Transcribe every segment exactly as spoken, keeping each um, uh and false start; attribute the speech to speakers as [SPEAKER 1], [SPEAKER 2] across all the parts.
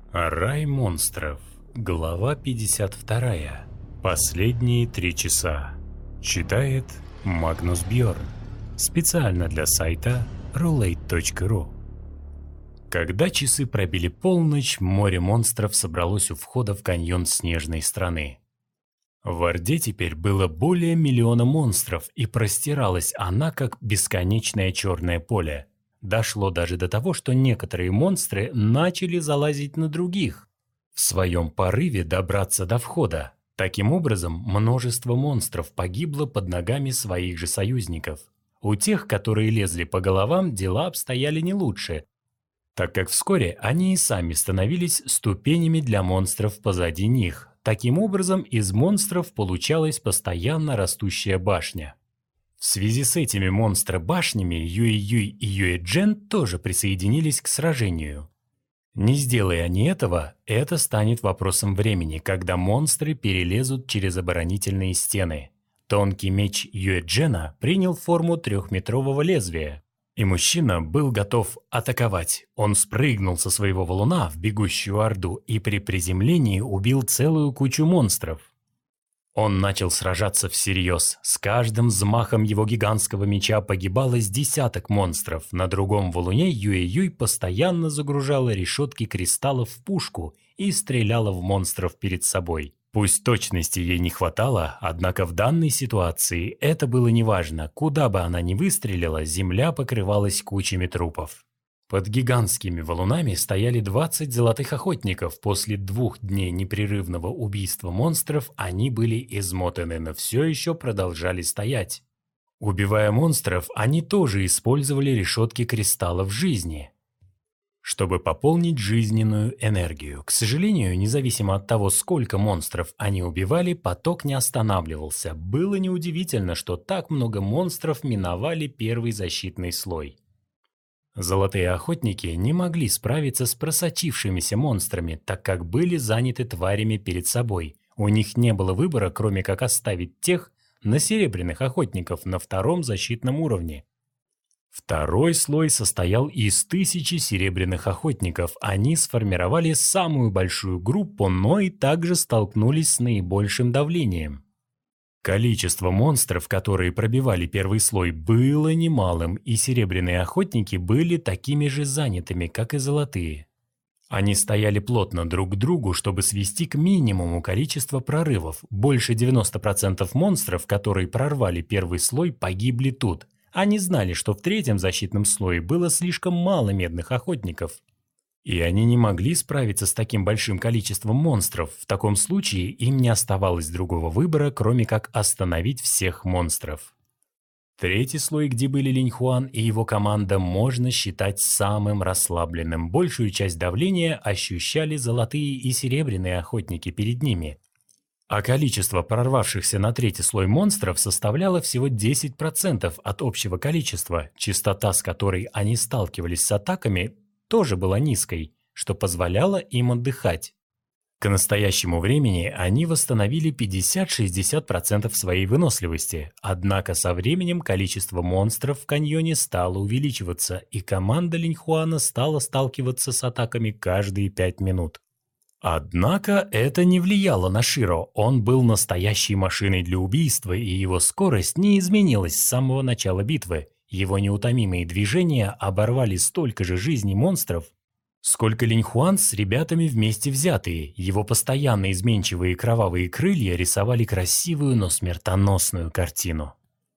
[SPEAKER 1] Рай монстров. Глава пятьдесят два. Последние три часа. Читает Магнус Бьорн. Специально для сайта рулейт точка ру. Когда часы пробили полночь, море монстров собралось у входа в каньон Снежной страны. В Орде теперь было более миллиона монстров, и простиралась она как бесконечное черное поле. Дошло даже до того, что некоторые монстры начали залазить на других, в своем порыве добраться до входа. Таким образом, множество монстров погибло под ногами своих же союзников. У тех, которые лезли по головам, дела обстояли не лучше, так как вскоре они и сами становились ступенями для монстров позади них. Таким образом, из монстров получалась постоянно растущая башня. В связи с этими монстро-башнями Юй-Юй и Юэ-Джен тоже присоединились к сражению. Не сделая они этого, это станет вопросом времени, когда монстры перелезут через оборонительные стены. Тонкий меч Юэ-Джена принял форму трехметрового лезвия, и мужчина был готов атаковать. Он спрыгнул со своего валуна в бегущую орду и при приземлении убил целую кучу монстров. Он начал сражаться всерьез. С каждым взмахом его гигантского меча погибало с десяток монстров. На другом валуне Юэ-Юй постоянно загружала решетки кристаллов в пушку и стреляла в монстров перед собой. Пусть точности ей не хватало, однако в данной ситуации это было неважно. Куда бы она ни выстрелила, земля покрывалась кучами трупов. Под гигантскими валунами стояли двадцать золотых охотников. После двух дней непрерывного убийства монстров они были измотаны, но все еще продолжали стоять. Убивая монстров, они тоже использовали решетки кристаллов жизни, чтобы пополнить жизненную энергию. К сожалению, независимо от того, сколько монстров они убивали, поток не останавливался. Было неудивительно, что так много монстров миновали первый защитный слой. Золотые охотники не могли справиться с просочившимися монстрами, так как были заняты тварями перед собой. У них не было выбора, кроме как оставить тех на серебряных охотников на втором защитном уровне. Второй слой состоял из тысячи серебряных охотников. Они сформировали самую большую группу, но и также столкнулись с наибольшим давлением. Количество монстров, которые пробивали первый слой, было немалым, и серебряные охотники были такими же занятыми, как и золотые. Они стояли плотно друг к другу, чтобы свести к минимуму количество прорывов. Больше девяноста процентов монстров, которые прорвали первый слой, погибли тут. Они знали, что в третьем защитном слое было слишком мало медных охотников, и они не могли справиться с таким большим количеством монстров. В таком случае им не оставалось другого выбора, кроме как остановить всех монстров. Третий слой, где были Линь Хуан и его команда, можно считать самым расслабленным. Большую часть давления ощущали золотые и серебряные охотники перед ними, а количество прорвавшихся на третий слой монстров составляло всего десять процентов от общего количества. Частота, с которой они сталкивались с атаками, тоже была низкой, что позволяло им отдыхать. К настоящему времени они восстановили пятьдесят-шестьдесят процентов своей выносливости, однако со временем количество монстров в каньоне стало увеличиваться, и команда Линь Хуана стала сталкиваться с атаками каждые пять минут. Однако это не влияло на Широ. Он был настоящей машиной для убийства, и его скорость не изменилась с самого начала битвы. Его неутомимые движения оборвали столько же жизней монстров, сколько Линь Хуан с ребятами вместе взятые. Его постоянно изменчивые кровавые крылья рисовали красивую, но смертоносную картину.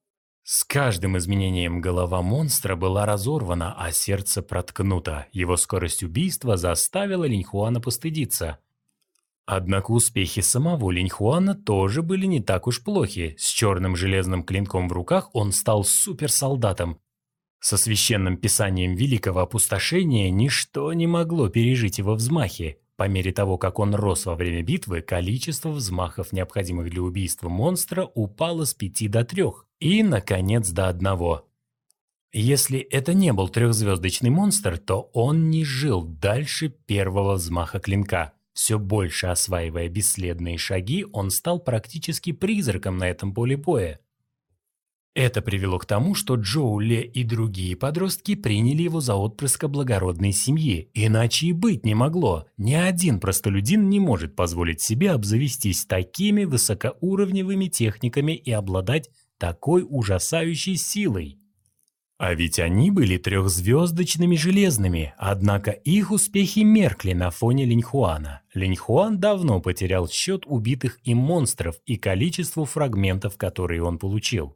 [SPEAKER 1] С каждым изменением голова монстра была разорвана, а сердце проткнуто. Его скорость убийства заставила Линь Хуана постыдиться. Однако успехи самого Линь Хуана тоже были не так уж плохи. С черным железным клинком в руках он стал суперсолдатом. Со священным писанием Великого Опустошения ничто не могло пережить его взмахи. По мере того, как он рос во время битвы, количество взмахов, необходимых для убийства монстра, упало с пяти до трех и, наконец, до одного. Если это не был трехзвездочный монстр, то он не жил дальше первого взмаха клинка. Все больше осваивая бесследные шаги, он стал практически призраком на этом поле боя. Это привело к тому, что Джоу Ле и другие подростки приняли его за отпрыска благородной семьи, иначе и быть не могло. Ни один простолюдин не может позволить себе обзавестись такими высокоуровневыми техниками и обладать такой ужасающей силой. А ведь они были трехзвездочными железными, однако их успехи меркли на фоне Линьхуана. Линьхуан давно потерял счет убитых им монстров и количеству фрагментов, которые он получил.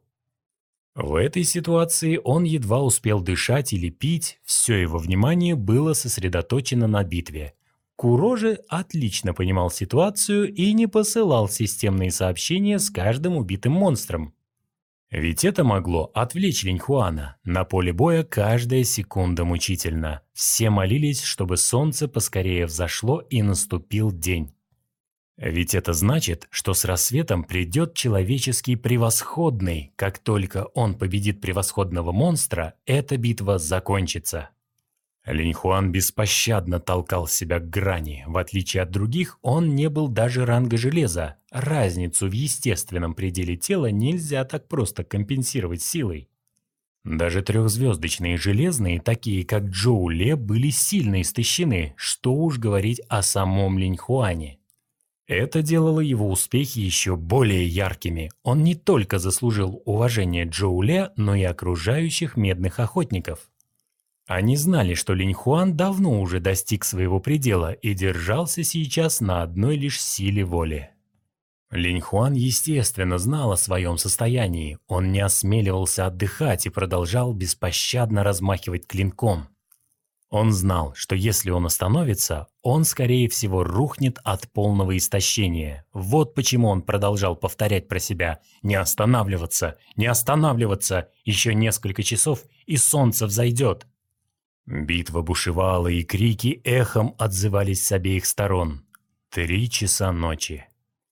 [SPEAKER 1] В этой ситуации он едва успел дышать или пить, все его внимание было сосредоточено на битве. Куро же отлично понимал ситуацию и не посылал системные сообщения с каждым убитым монстром. Ведь это могло отвлечь Линьхуана. На поле боя каждая секунда мучительна. Все молились, чтобы солнце поскорее взошло и наступил день. Ведь это значит, что с рассветом придет человеческий превосходный. Как только он победит превосходного монстра, эта битва закончится. Линьхуан беспощадно толкал себя к грани. В отличие от других, он не был даже ранга железа. Разницу в естественном пределе тела нельзя так просто компенсировать силой. Даже трехзвездочные железные, такие как Джоу Ле, были сильно истощены, что уж говорить о самом Линьхуане. Это делало его успехи еще более яркими. Он не только заслужил уважение Джоу Ле, но и окружающих медных охотников. Они знали, что Линьхуан давно уже достиг своего предела и держался сейчас на одной лишь силе воли. Линьхуан, естественно, знал о своем состоянии. Он не осмеливался отдыхать и продолжал беспощадно размахивать клинком. Он знал, что если он остановится, он, скорее всего, рухнет от полного истощения. Вот почему он продолжал повторять про себя: «Не останавливаться, не останавливаться, еще несколько часов, и солнце взойдет». Битва бушевала, и крики эхом отзывались с обеих сторон. Три часа ночи.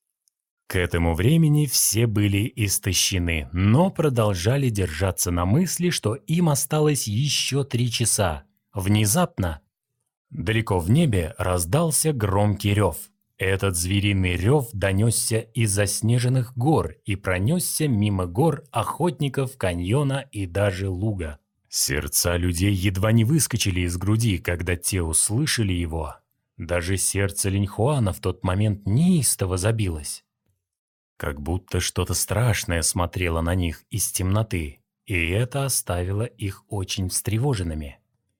[SPEAKER 1] К этому времени все были истощены, но продолжали держаться на мысли, что им осталось еще три часа. Внезапно, далеко в небе раздался громкий рев. Этот звериный рев донесся из заснеженных гор и пронесся мимо гор, охотников, каньона и даже луга. Сердца людей едва не выскочили из груди, когда те услышали его. Даже сердце Линьхуана в тот момент неистово забилось. Как будто что-то страшное смотрело на них из темноты, и это оставило их очень встревоженными.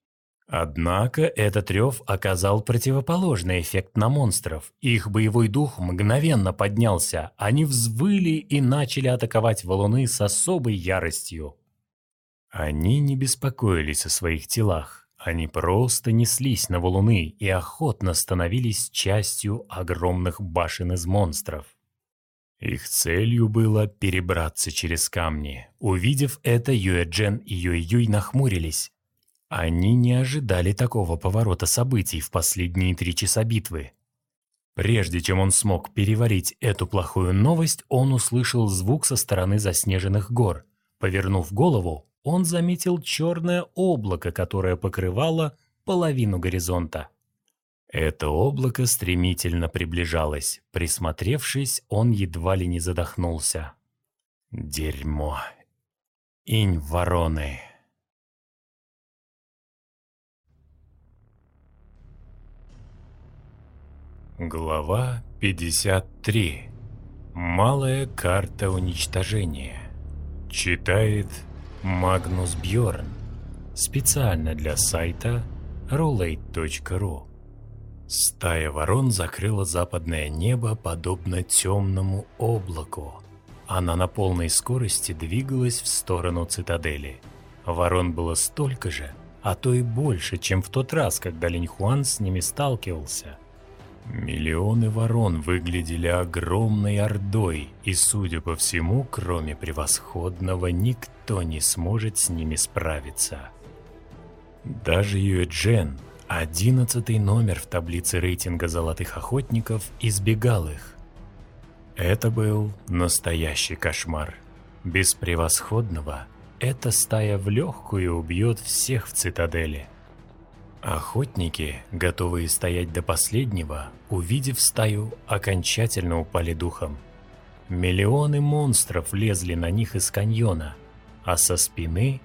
[SPEAKER 1] Однако этот рев оказал противоположный эффект на монстров. Их боевой дух мгновенно поднялся, они взвыли и начали атаковать валуны с особой яростью. Они не беспокоились о своих телах, они просто неслись на валуны и охотно становились частью огромных башен из монстров. Их целью было перебраться через камни. Увидев это, Юэ-Джен и Юэ-Юй нахмурились. Они не ожидали такого поворота событий в последние три часа битвы. Прежде чем он смог переварить эту плохую новость, он услышал звук со стороны заснеженных гор. Повернув голову, он заметил черное облако, которое покрывало половину горизонта. Это облако стремительно приближалось. Присмотревшись, он едва ли не задохнулся. Дерьмо. Инь вороны. Глава пятьдесят три. Малая карта уничтожения. Читает Магнус Бьорн. Специально для сайта рулейт точка ру. Стая ворон закрыла западное небо подобно темному облаку. Она на полной скорости двигалась в сторону цитадели. Ворон было столько же, а то и больше, чем в тот раз, когда Линьхуан с ними сталкивался. Миллионы ворон выглядели огромной ордой, и, судя по всему, кроме превосходного, никто не сможет с ними справиться. Даже Юэ-Джен, одиннадцатый номер в таблице рейтинга золотых охотников, избегал их. Это был настоящий кошмар. Без превосходного эта стая в легкую убьет всех в цитадели. Охотники, готовые стоять до последнего, увидев стаю, окончательно упали духом. Миллионы монстров лезли на них из каньона. а со спины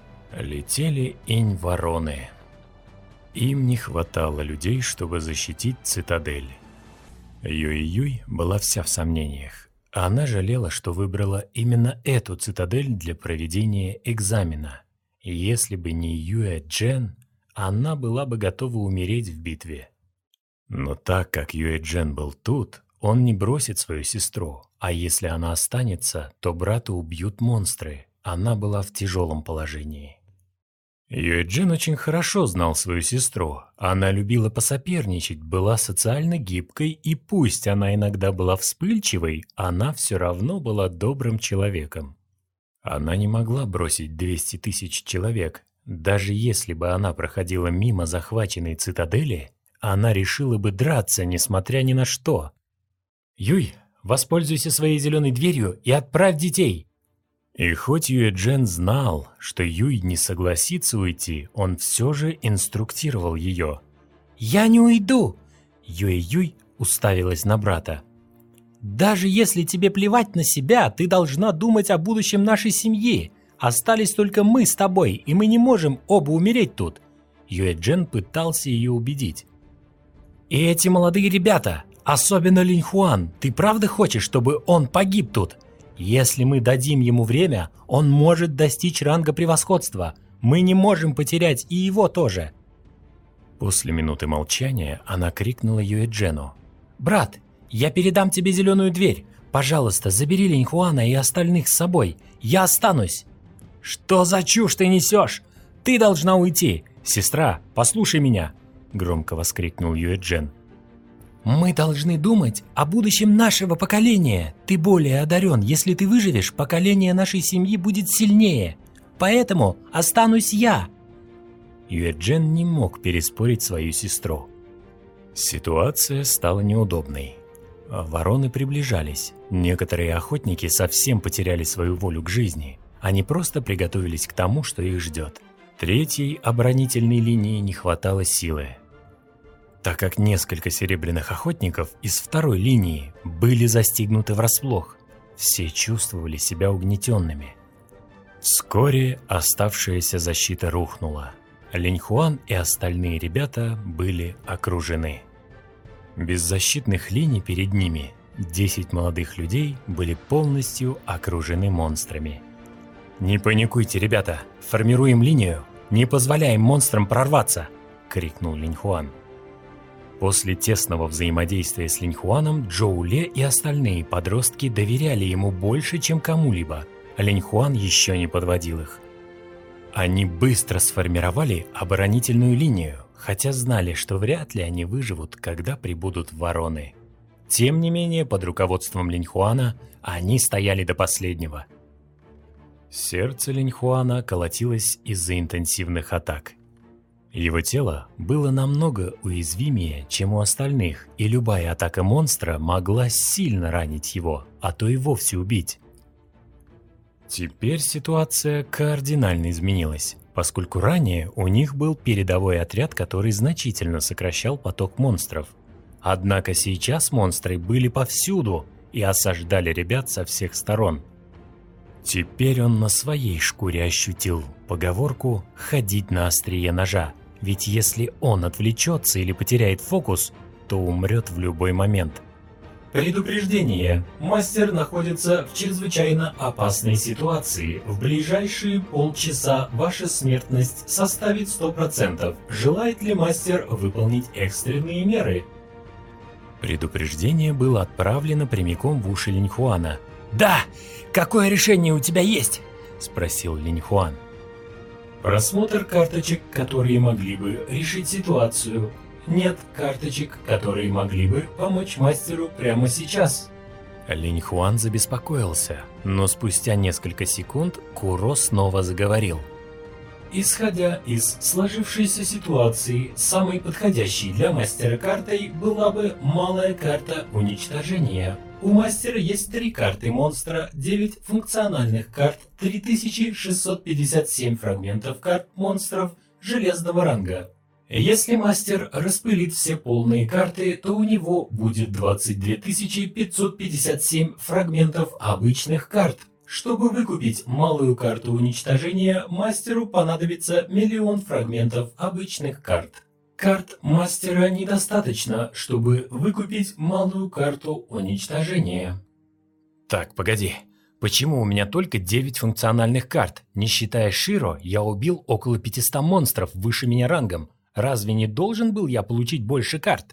[SPEAKER 1] летели инь-вороны. Им не хватало людей, чтобы защитить цитадель. Юй-Юй была вся в сомнениях. Она жалела, что выбрала именно эту цитадель для проведения экзамена. И если бы не Юэ-Джен, она была бы готова умереть в битве. Но так как Юэ-Джен был тут, он не бросит свою сестру, а если она останется, то брата убьют монстры. Она была в тяжелом положении. Юэ-Джен очень хорошо знал свою сестру. Она любила посоперничать, была социально гибкой, и пусть она иногда была вспыльчивой, она все равно была добрым человеком. Она не могла бросить двести тысяч человек. Даже если бы она проходила мимо захваченной цитадели, она решила бы драться, несмотря ни на что. «Юй, воспользуйся своей зеленой дверью и отправь детей!» И хоть Юэ-Джен знал, что Юй не согласится уйти, он все же инструктировал ее. «Я не уйду!» Юэ-Юй уставилась на брата. «Даже если тебе плевать на себя, ты должна думать о будущем нашей семьи. Остались только мы с тобой, и мы не можем оба умереть тут!» Юэ-Джен пытался ее убедить. «И эти молодые ребята, особенно Линь-Хуан, ты правда хочешь, чтобы он погиб тут? Если мы дадим ему время, он может достичь ранга превосходства. Мы не можем потерять и его тоже!» После минуты молчания она крикнула Юэ-Джену. «Брат, я передам тебе зеленую дверь. Пожалуйста, забери Линь-Хуана и остальных с собой. Я останусь!» «Что за чушь ты несешь? Ты должна уйти! Сестра, послушай меня!» Громко воскликнул Юэ-Джен. «Мы должны думать о будущем нашего поколения. Ты более одарен. Если ты выживешь, поколение нашей семьи будет сильнее. Поэтому останусь я!» Юэ-Джен не мог переспорить свою сестру. Ситуация стала неудобной. Вороны приближались. Некоторые охотники совсем потеряли свою волю к жизни. Они просто приготовились к тому, что их ждет. Третьей оборонительной линии не хватало силы. Так как несколько серебряных охотников из второй линии были застигнуты врасплох, все чувствовали себя угнетенными. Вскоре оставшаяся защита рухнула. Линь-Хуан и остальные ребята были окружены. Без защитных линий перед ними десять молодых людей были полностью окружены монстрами. «Не паникуйте, ребята! Формируем линию! Не позволяем монстрам прорваться!» — крикнул Линь-Хуан. После тесного взаимодействия с Линь-Хуаном Джоу Ле и остальные подростки доверяли ему больше, чем кому-либо, а Линь-Хуан еще не подводил их. Они быстро сформировали оборонительную линию, хотя знали, что вряд ли они выживут, когда прибудут вороны. Тем не менее, под руководством Линь-Хуана они стояли до последнего. Сердце Линь-Хуана колотилось из-за интенсивных атак. Его тело было намного уязвимее, чем у остальных, и любая атака монстра могла сильно ранить его, а то и вовсе убить. Теперь ситуация кардинально изменилась, поскольку ранее у них был передовой отряд, который значительно сокращал поток монстров. Однако сейчас монстры были повсюду и осаждали ребят со всех сторон. Теперь он на своей шкуре ощутил поговорку «ходить на острие ножа», ведь если он отвлечется или потеряет фокус, то умрет в любой момент. Предупреждение. Мастер находится в чрезвычайно опасной ситуации. В ближайшие полчаса ваша смертность составит сто процентов. Желает ли мастер выполнить экстренные меры? Предупреждение было отправлено прямиком в уши Линь-Хуана. «Да! Какое решение у тебя есть?» – спросил Линь-Хуан. Просмотр карточек, которые могли бы решить ситуацию. Нет карточек, которые могли бы помочь мастеру прямо сейчас. Линь-Хуан забеспокоился, но спустя несколько секунд Куро снова заговорил. Исходя из сложившейся ситуации, самой подходящей для мастера картой была бы малая карта уничтожения. У мастера есть три карты монстра, девять функциональных карт, три тысячи шестьсот пятьдесят семь фрагментов карт монстров железного ранга. Если мастер распылит все полные карты, то у него будет двадцать две тысячи пятьсот пятьдесят семь фрагментов обычных карт.
[SPEAKER 2] Чтобы выкупить малую карту уничтожения, мастеру понадобится миллион фрагментов обычных карт. Карт мастера недостаточно, чтобы выкупить малую карту уничтожения.
[SPEAKER 3] Так, погоди. Почему у меня только девять функциональных карт? Не считая Широ, я убил около пятисот монстров выше меня рангом. Разве не должен был я получить больше карт?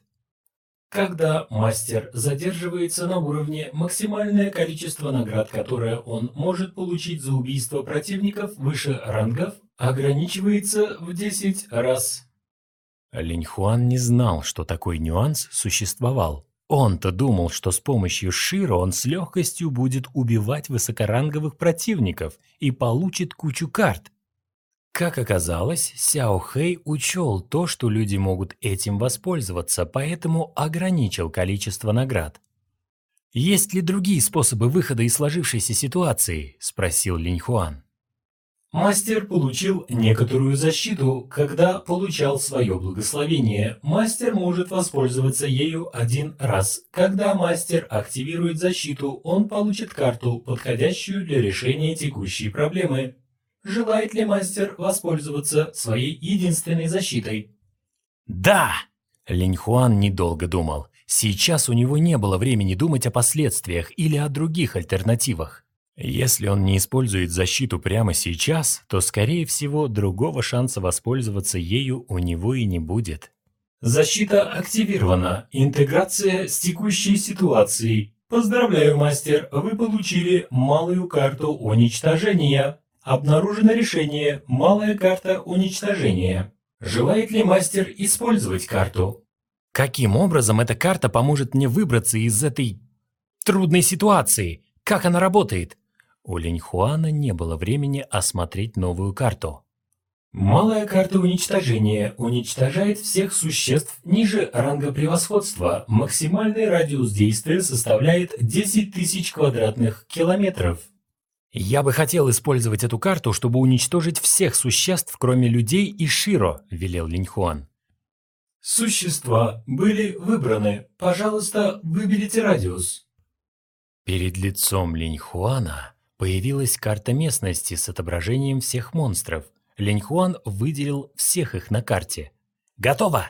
[SPEAKER 2] Когда мастер задерживается на уровне, максимальное количество наград, которое он может получить за убийство противников выше рангов, ограничивается в десять раз.
[SPEAKER 3] Линьхуан не знал, что такой нюанс существовал. Он-то думал, что с помощью Широ он с легкостью будет убивать высокоранговых противников и получит кучу карт. Как оказалось, Сяо Хэй учел то, что люди могут этим воспользоваться, поэтому ограничил количество наград. «Есть ли другие способы выхода из сложившейся ситуации?» – спросил Линьхуан.
[SPEAKER 2] Мастер получил некоторую защиту, когда получал свое благословение. Мастер может воспользоваться ею один раз. Когда мастер активирует защиту, он получит карту, подходящую для решения текущей проблемы. Желает ли мастер воспользоваться своей единственной защитой?
[SPEAKER 3] «Да!» Линьхуан недолго думал. Сейчас у него не было времени думать о последствиях или о других альтернативах. Если он не использует защиту прямо сейчас, то, скорее всего, другого шанса воспользоваться ею у него и не будет.
[SPEAKER 2] Защита активирована. Интеграция с текущей ситуацией. Поздравляю, мастер, вы получили малую карту уничтожения. Обнаружено решение «Малая карта уничтожения». Желает ли мастер использовать карту?
[SPEAKER 3] Каким образом эта карта поможет мне выбраться из этой трудной ситуации? Как она работает? У Линьхуана не было времени осмотреть новую карту.
[SPEAKER 2] Малая карта уничтожения уничтожает всех существ ниже ранга превосходства. Максимальный радиус действия составляет десять тысяч квадратных километров.
[SPEAKER 3] Я бы хотел использовать эту карту, чтобы уничтожить всех существ, кроме людей и Широ, велел Линьхуан.
[SPEAKER 2] Существа были выбраны. Пожалуйста, выберите радиус.
[SPEAKER 3] Перед лицом Линьхуана появилась карта местности с отображением всех монстров. Линьхуан выделил всех их на карте. Готово!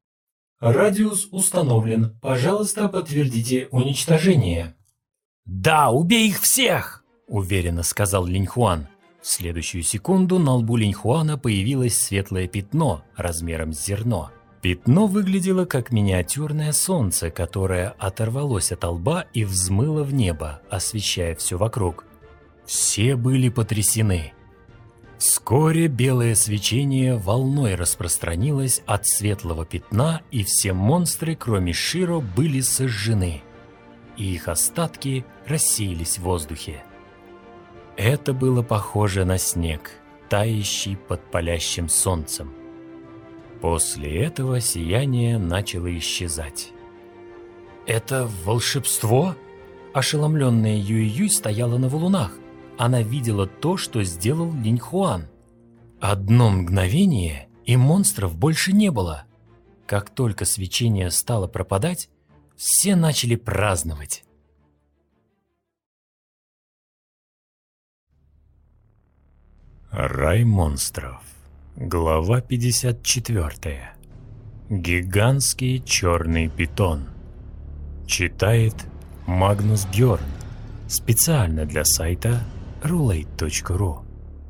[SPEAKER 2] Радиус установлен. Пожалуйста, подтвердите уничтожение.
[SPEAKER 3] Да, убей их всех! Уверенно сказал Линьхуан. В следующую секунду на лбу Линьхуана появилось светлое пятно размером с зерно. Пятно выглядело как миниатюрное солнце, которое оторвалось от лба и взмыло в небо, освещая все вокруг. Все были потрясены. Вскоре белое свечение волной распространилось от светлого пятна, и все монстры, кроме Широ, были сожжены, и их остатки рассеялись в воздухе. Это было похоже на снег, тающий под палящим солнцем. После этого сияние начало исчезать. «Это волшебство?» Ошеломленная Юй-Юй стояла на валунах. Она видела то, что сделал Линьхуан. Одно мгновение, и монстров больше не было. Как только свечение стало пропадать, все начали праздновать. Рай монстров. Глава пятьдесят четыре. Гигантский черный питон. Читает Магнус Бьорн. Специально для сайта рулейт точка ру.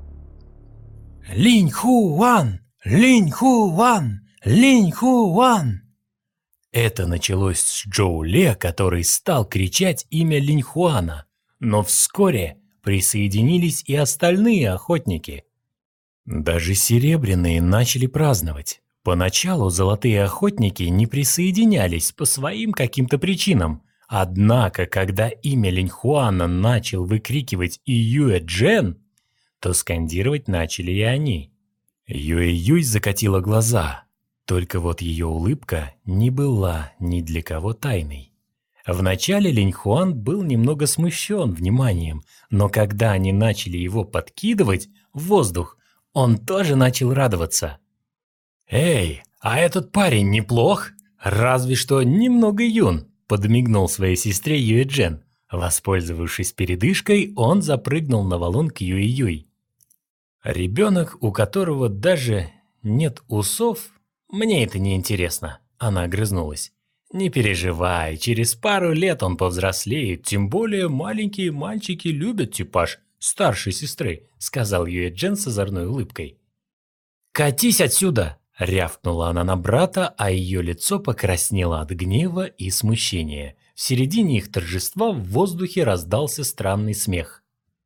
[SPEAKER 3] Линьхуан! Линьхуан! Линьхуан! Это началось с Джоу Ле, который стал кричать имя Линьхуана, но вскоре присоединились и остальные охотники. Даже серебряные начали праздновать. Поначалу золотые охотники не присоединялись по своим каким-то причинам. Однако, когда имя Линьхуана начал выкрикивать Юэ Джен, то скандировать начали и они. Юэ-Юй закатила глаза, только вот ее улыбка не была ни для кого тайной. Вначале Линьхуан был немного смущен вниманием, но когда они начали его подкидывать в воздух, он тоже начал радоваться. «Эй, а этот парень неплох, разве что немного юн», — подмигнул своей сестре Юэ Джен. Воспользовавшись передышкой, он запрыгнул на валун к Юй-Юй. Ребенок, у которого даже нет усов, мне это не интересно. Она огрызнулась. Не переживай, через пару лет он повзрослеет, тем более маленькие мальчики любят типаж старшей сестры, сказал Юэ-Джен с озорной улыбкой. «Катись отсюда!» – рявкнула она на брата, а ее лицо покраснело от гнева и смущения. В середине их торжества в воздухе раздался странный смех.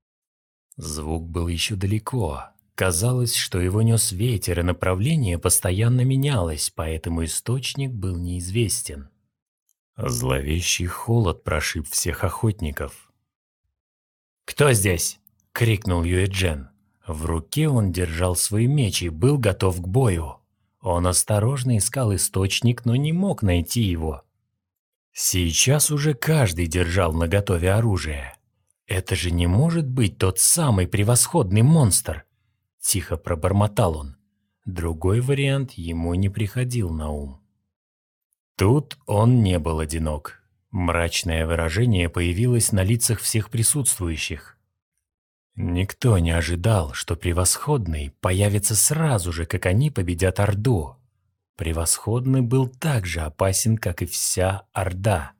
[SPEAKER 3] Звук был еще далеко. Казалось, что его нес ветер, и направление постоянно менялось, поэтому источник был неизвестен. Зловещий холод прошиб всех охотников. «Кто здесь?» – крикнул Юэ-Джен. В руке он держал свой меч и был готов к бою. Он осторожно искал источник, но не мог найти его. Сейчас уже каждый держал наготове оружие. «Это же не может быть тот самый превосходный монстр!» – тихо пробормотал он. Другой вариант ему не приходил на ум. Тут он не был одинок. Мрачное выражение появилось на лицах всех присутствующих. Никто не ожидал, что Превосходный появится сразу же, как они победят Орду. Превосходный был так же опасен, как и вся Орда.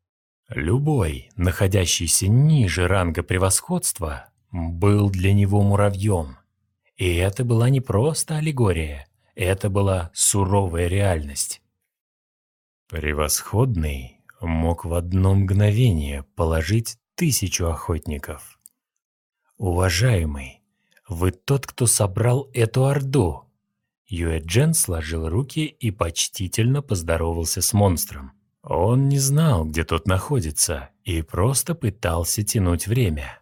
[SPEAKER 3] Любой, находящийся ниже ранга превосходства, был для него муравьем. И это была не просто аллегория, это была суровая реальность. Превосходный мог в одно мгновение положить тысячу охотников. «Уважаемый, вы тот, кто собрал эту орду!» Юэ-Джен сложил руки и почтительно поздоровался с монстром. Он не знал, где тот находится, и просто пытался тянуть время.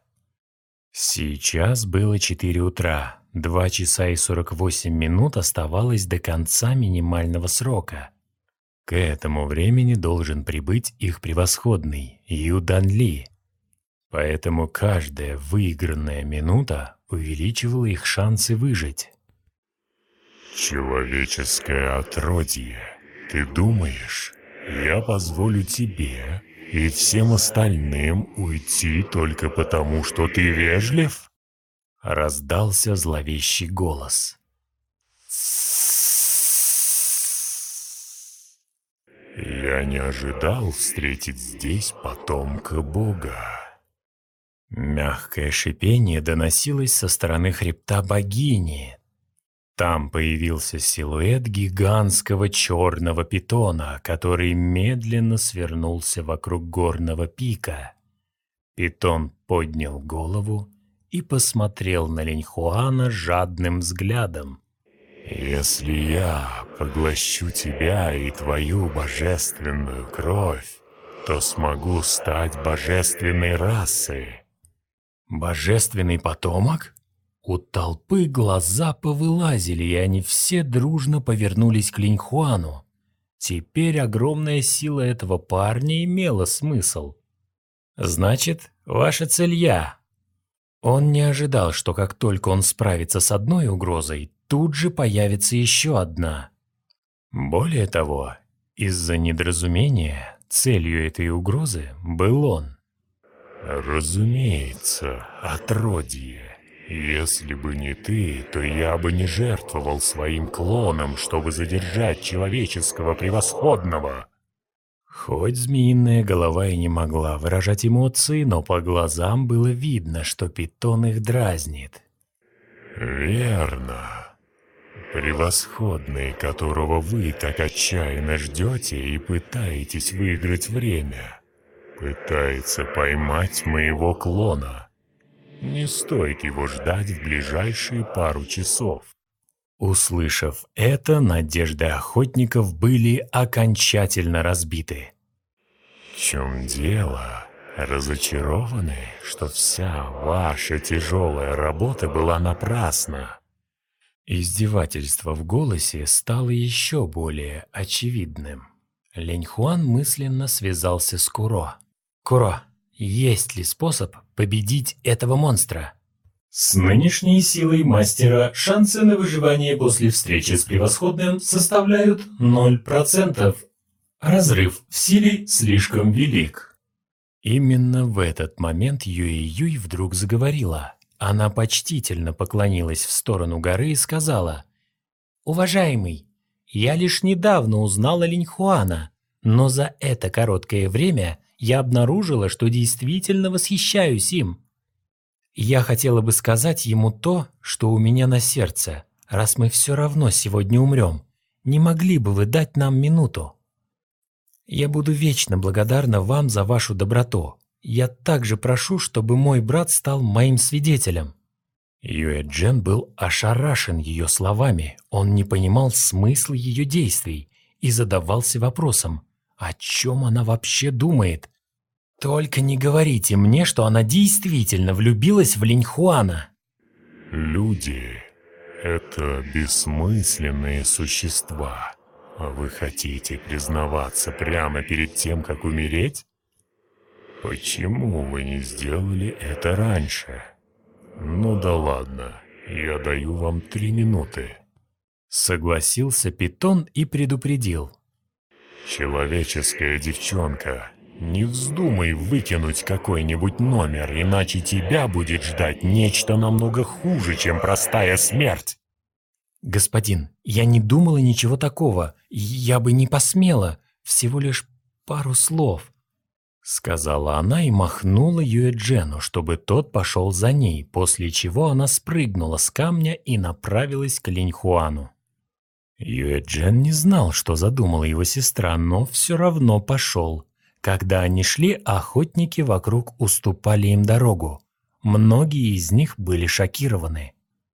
[SPEAKER 3] Сейчас было четыре утра, два часа и сорок восемь минут оставалось до конца минимального срока. К этому времени должен прибыть их превосходный Ю Дан Ли. Поэтому каждая выигранная минута увеличивала их шансы выжить.
[SPEAKER 4] Человеческое отродье, ты думаешь, я позволю тебе и всем остальным уйти только потому, что ты вежлив?
[SPEAKER 3] Раздался зловещий голос.
[SPEAKER 4] Я не ожидал встретить здесь потомка Бога.
[SPEAKER 3] Мягкое шипение доносилось со стороны хребта богини. Там появился силуэт гигантского черного питона, который медленно свернулся вокруг горного пика. Питон поднял голову и посмотрел на Линьхуана жадным взглядом.
[SPEAKER 4] «Если я поглощу тебя и твою божественную кровь, то смогу стать божественной расой».
[SPEAKER 3] «Божественный потомок?» У толпы глаза повылазили, и они все дружно повернулись к Линьхуану. Теперь огромная сила этого парня имела смысл. «Значит, ваша цель я». Он не ожидал, что как только он справится с одной угрозой, тут же появится еще одна. Более того, из-за недоразумения целью этой угрозы был он.
[SPEAKER 4] «Разумеется, отродье. Если бы не ты, то я бы не жертвовал своим клоном, чтобы задержать человеческого превосходного».
[SPEAKER 3] Хоть змеиная голова и не могла выражать эмоции, но по глазам было видно, что питон их дразнит.
[SPEAKER 4] «Верно. Превосходный, которого вы так отчаянно ждете и пытаетесь выиграть время, пытается поймать моего клона. Не стоит его ждать в ближайшие пару часов».
[SPEAKER 3] Услышав это, надежды охотников были окончательно разбиты.
[SPEAKER 4] «В чем дело? Разочарованы, что вся ваша тяжелая работа была напрасна?»
[SPEAKER 3] Издевательство в голосе стало еще более очевидным. Линьхуан мысленно связался с Куро. «Куро, есть ли способ победить этого монстра?»
[SPEAKER 2] С нынешней силой мастера шансы на выживание после встречи с превосходным составляют ноль процентов. Разрыв в силе слишком велик.
[SPEAKER 3] Именно в этот момент Юэ-Юй вдруг заговорила. Она почтительно поклонилась в сторону горы и сказала: «Уважаемый, я лишь недавно узнала Линьхуана, но за это короткое время я обнаружила, что действительно восхищаюсь им. Я хотела бы сказать ему то, что у меня на сердце, раз мы все равно сегодня умрем. Не могли бы вы дать нам минуту? Я буду вечно благодарна вам за вашу доброту. Я также прошу, чтобы мой брат стал моим свидетелем». Юэ-Джен был ошарашен ее словами, он не понимал смысла ее действий и задавался вопросом, о чем она вообще думает. «Только не говорите мне, что она действительно влюбилась в Линьхуана».
[SPEAKER 4] Люди — это бессмысленные существа. А вы хотите признаваться прямо перед тем, как умереть? Почему вы не сделали это раньше? Ну да ладно, я даю вам три минуты.
[SPEAKER 3] Согласился Питон и предупредил.
[SPEAKER 4] Человеческая девчонка, не вздумай выкинуть какой-нибудь номер, иначе тебя будет ждать нечто намного хуже, чем простая смерть.
[SPEAKER 3] «Господин, я не думала ничего такого. Я бы не посмела. Всего лишь пару слов», — сказала она и махнула Юэ-Джену, чтобы тот пошел за ней, после чего она спрыгнула с камня и направилась к Линьхуану. Юэ-Джен не знал, что задумала его сестра, но все равно пошел. Когда они шли, охотники вокруг уступали им дорогу. Многие из них были шокированы.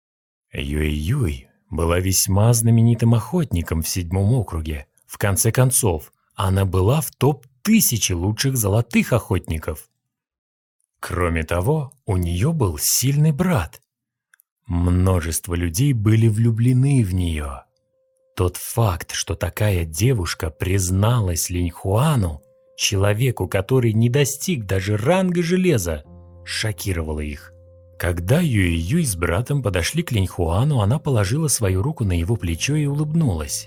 [SPEAKER 3] Юэ-Юй была весьма знаменитым охотником в седьмом округе. В конце концов, она была в топ тысячи лучших золотых охотников. Кроме того, у нее был сильный брат. Множество людей были влюблены в нее. Тот факт, что такая девушка призналась Линьхуану, человеку, который не достиг даже ранга железа, шокировало их. Когда Юэ-Юй с братом подошли к Линьхуану, она положила свою руку на его плечо и улыбнулась.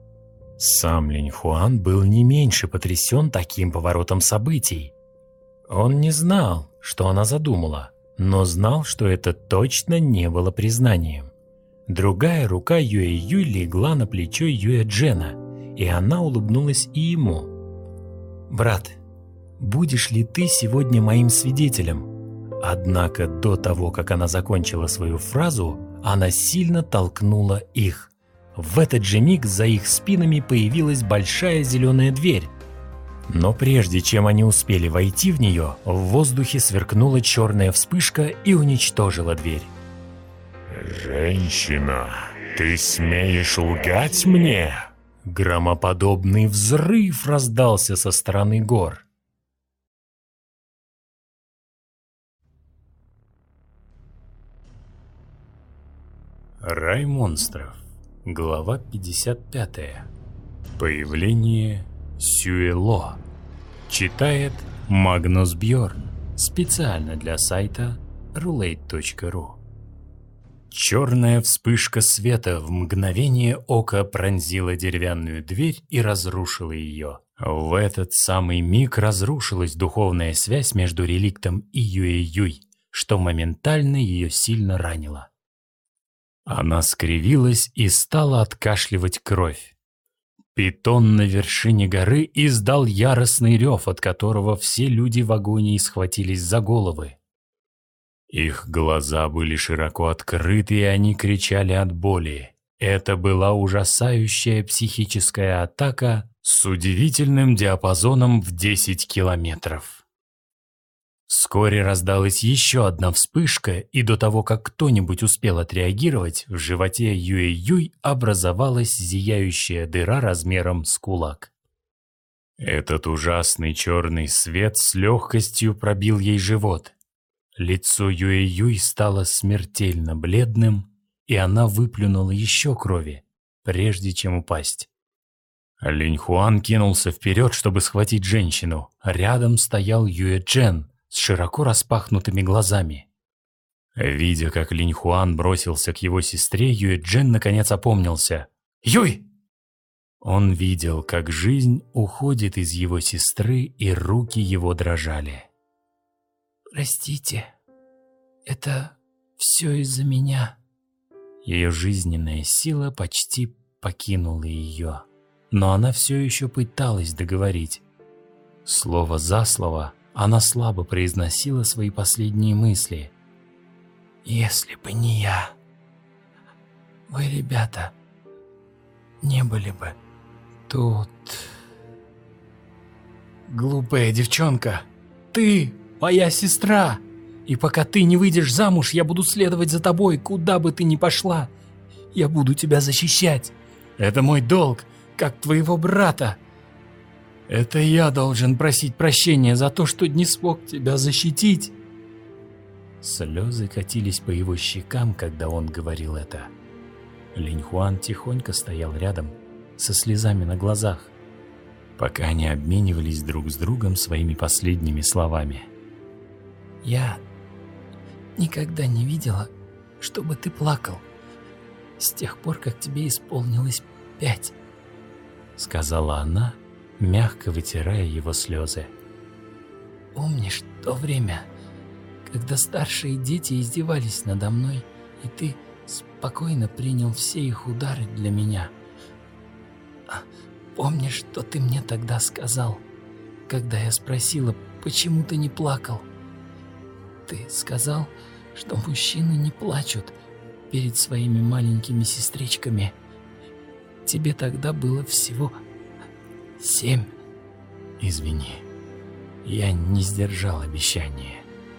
[SPEAKER 3] Сам Линьхуан был не меньше потрясен таким поворотом событий. Он не знал, что она задумала, но знал, что это точно не было признанием. Другая рука Юэ-Юй легла на плечо Юэ-Джена, и она улыбнулась и ему. «Брат, будешь ли ты сегодня моим свидетелем?» Однако до того, как она закончила свою фразу, она сильно толкнула их. В этот же миг за их спинами появилась большая зеленая дверь. Но прежде чем они успели войти в нее, в воздухе сверкнула черная вспышка и уничтожила дверь.
[SPEAKER 4] «Женщина, ты смеешь лгать мне?»
[SPEAKER 3] Громоподобный взрыв раздался со стороны гор. Рай монстров. Глава пятьдесят пятая. Появление Сюэло. Читает Магнус Бьорн. Специально для сайта рулейт точка ру. Черная вспышка света в мгновение ока пронзила деревянную дверь и разрушила ее. В этот самый миг разрушилась духовная связь между реликтом и Юэ-Юй, что моментально ее сильно ранило. Она скривилась и стала откашливать кровь. Питон на вершине горы издал яростный рев, от которого все люди в агонии схватились за головы. Их глаза были широко открыты, и они кричали от боли. Это была ужасающая психическая атака с удивительным диапазоном в десять километров. Вскоре раздалась еще одна вспышка, и до того, как кто-нибудь успел отреагировать, в животе Юэ-Юй образовалась зияющая дыра размером с кулак. Этот ужасный черный свет с легкостью пробил ей живот. Лицо Юэ-Юй стало смертельно бледным, и она выплюнула еще крови, прежде чем упасть. Линьхуан кинулся вперед, чтобы схватить женщину. Рядом стоял Юэ-Джен с широко распахнутыми глазами. Видя, как Линьхуан бросился к его сестре, Юэ-Джен наконец опомнился. «Юй!» Он видел, как жизнь уходит из его сестры, и руки его дрожали. Простите, это все из-за меня. Ее жизненная сила почти покинула ее, но она все еще пыталась договорить. Слово за слово она слабо произносила свои последние мысли. «Если бы не я, вы, ребята, не были бы тут...» «Глупая девчонка, ты моя сестра, и пока ты не выйдешь замуж, я буду следовать за тобой, куда бы ты ни пошла. Я буду тебя защищать. Это мой долг, как твоего брата. Это я должен просить прощения за то, что не смог тебя защитить». Слезы катились по его щекам, когда он говорил это. Линьхуан тихонько стоял рядом, со слезами на глазах, пока они обменивались друг с другом своими последними словами. «Я никогда не видела, чтобы ты плакал с тех пор, как тебе исполнилось пять», — сказала она, мягко вытирая его слезы. «Помнишь то время, когда старшие дети издевались надо мной, и ты спокойно принял все их удары для меня? Помнишь, что ты мне тогда сказал, когда я спросила, почему ты не плакал? Ты сказал, что мужчины не плачут перед своими маленькими сестричками. Тебе тогда было всего семь. Извини, я не сдержал обещания».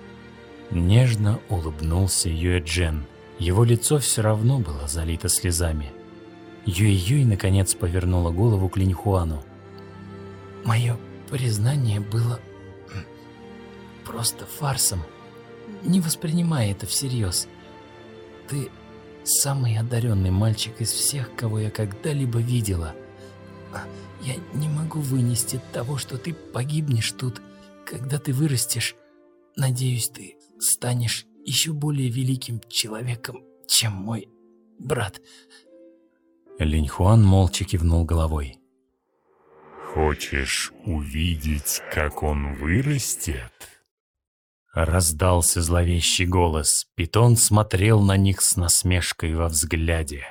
[SPEAKER 3] Нежно улыбнулся Юэ-Джен. Его лицо все равно было залито слезами. Юй-Юй наконец повернула голову к Линьхуану. «Мое признание было просто фарсом. Не воспринимай это всерьез. Ты самый одаренный мальчик из всех, кого я когда-либо видела. Я не могу вынести того, что ты погибнешь тут, когда ты вырастешь. Надеюсь, ты станешь еще более великим человеком, чем мой брат». Линьхуан молча кивнул головой.
[SPEAKER 4] «Хочешь увидеть, как он вырастет?»
[SPEAKER 3] Раздался зловещий голос. Питон смотрел на них с насмешкой во взгляде.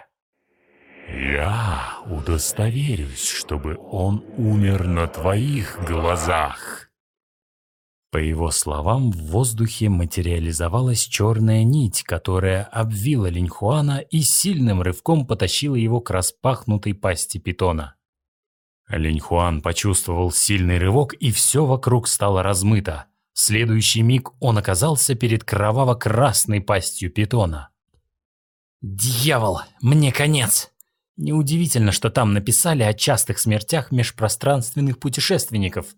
[SPEAKER 4] «Я удостоверюсь, чтобы он умер на твоих глазах».
[SPEAKER 3] По его словам, в воздухе материализовалась черная нить, которая обвила Линьхуана и сильным рывком потащила его к распахнутой пасти питона. Линьхуан почувствовал сильный рывок, и все вокруг стало размыто. В следующий миг он оказался перед кроваво-красной пастью питона. «Дьявол, мне конец!» Неудивительно, что там написали о частых смертях межпространственных путешественников.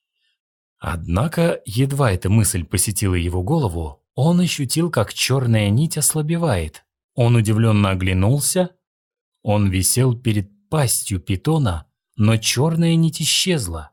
[SPEAKER 3] Однако, едва эта мысль посетила его голову, он ощутил, как черная нить ослабевает. Он удивленно оглянулся. Он висел перед пастью питона, но черная нить исчезла.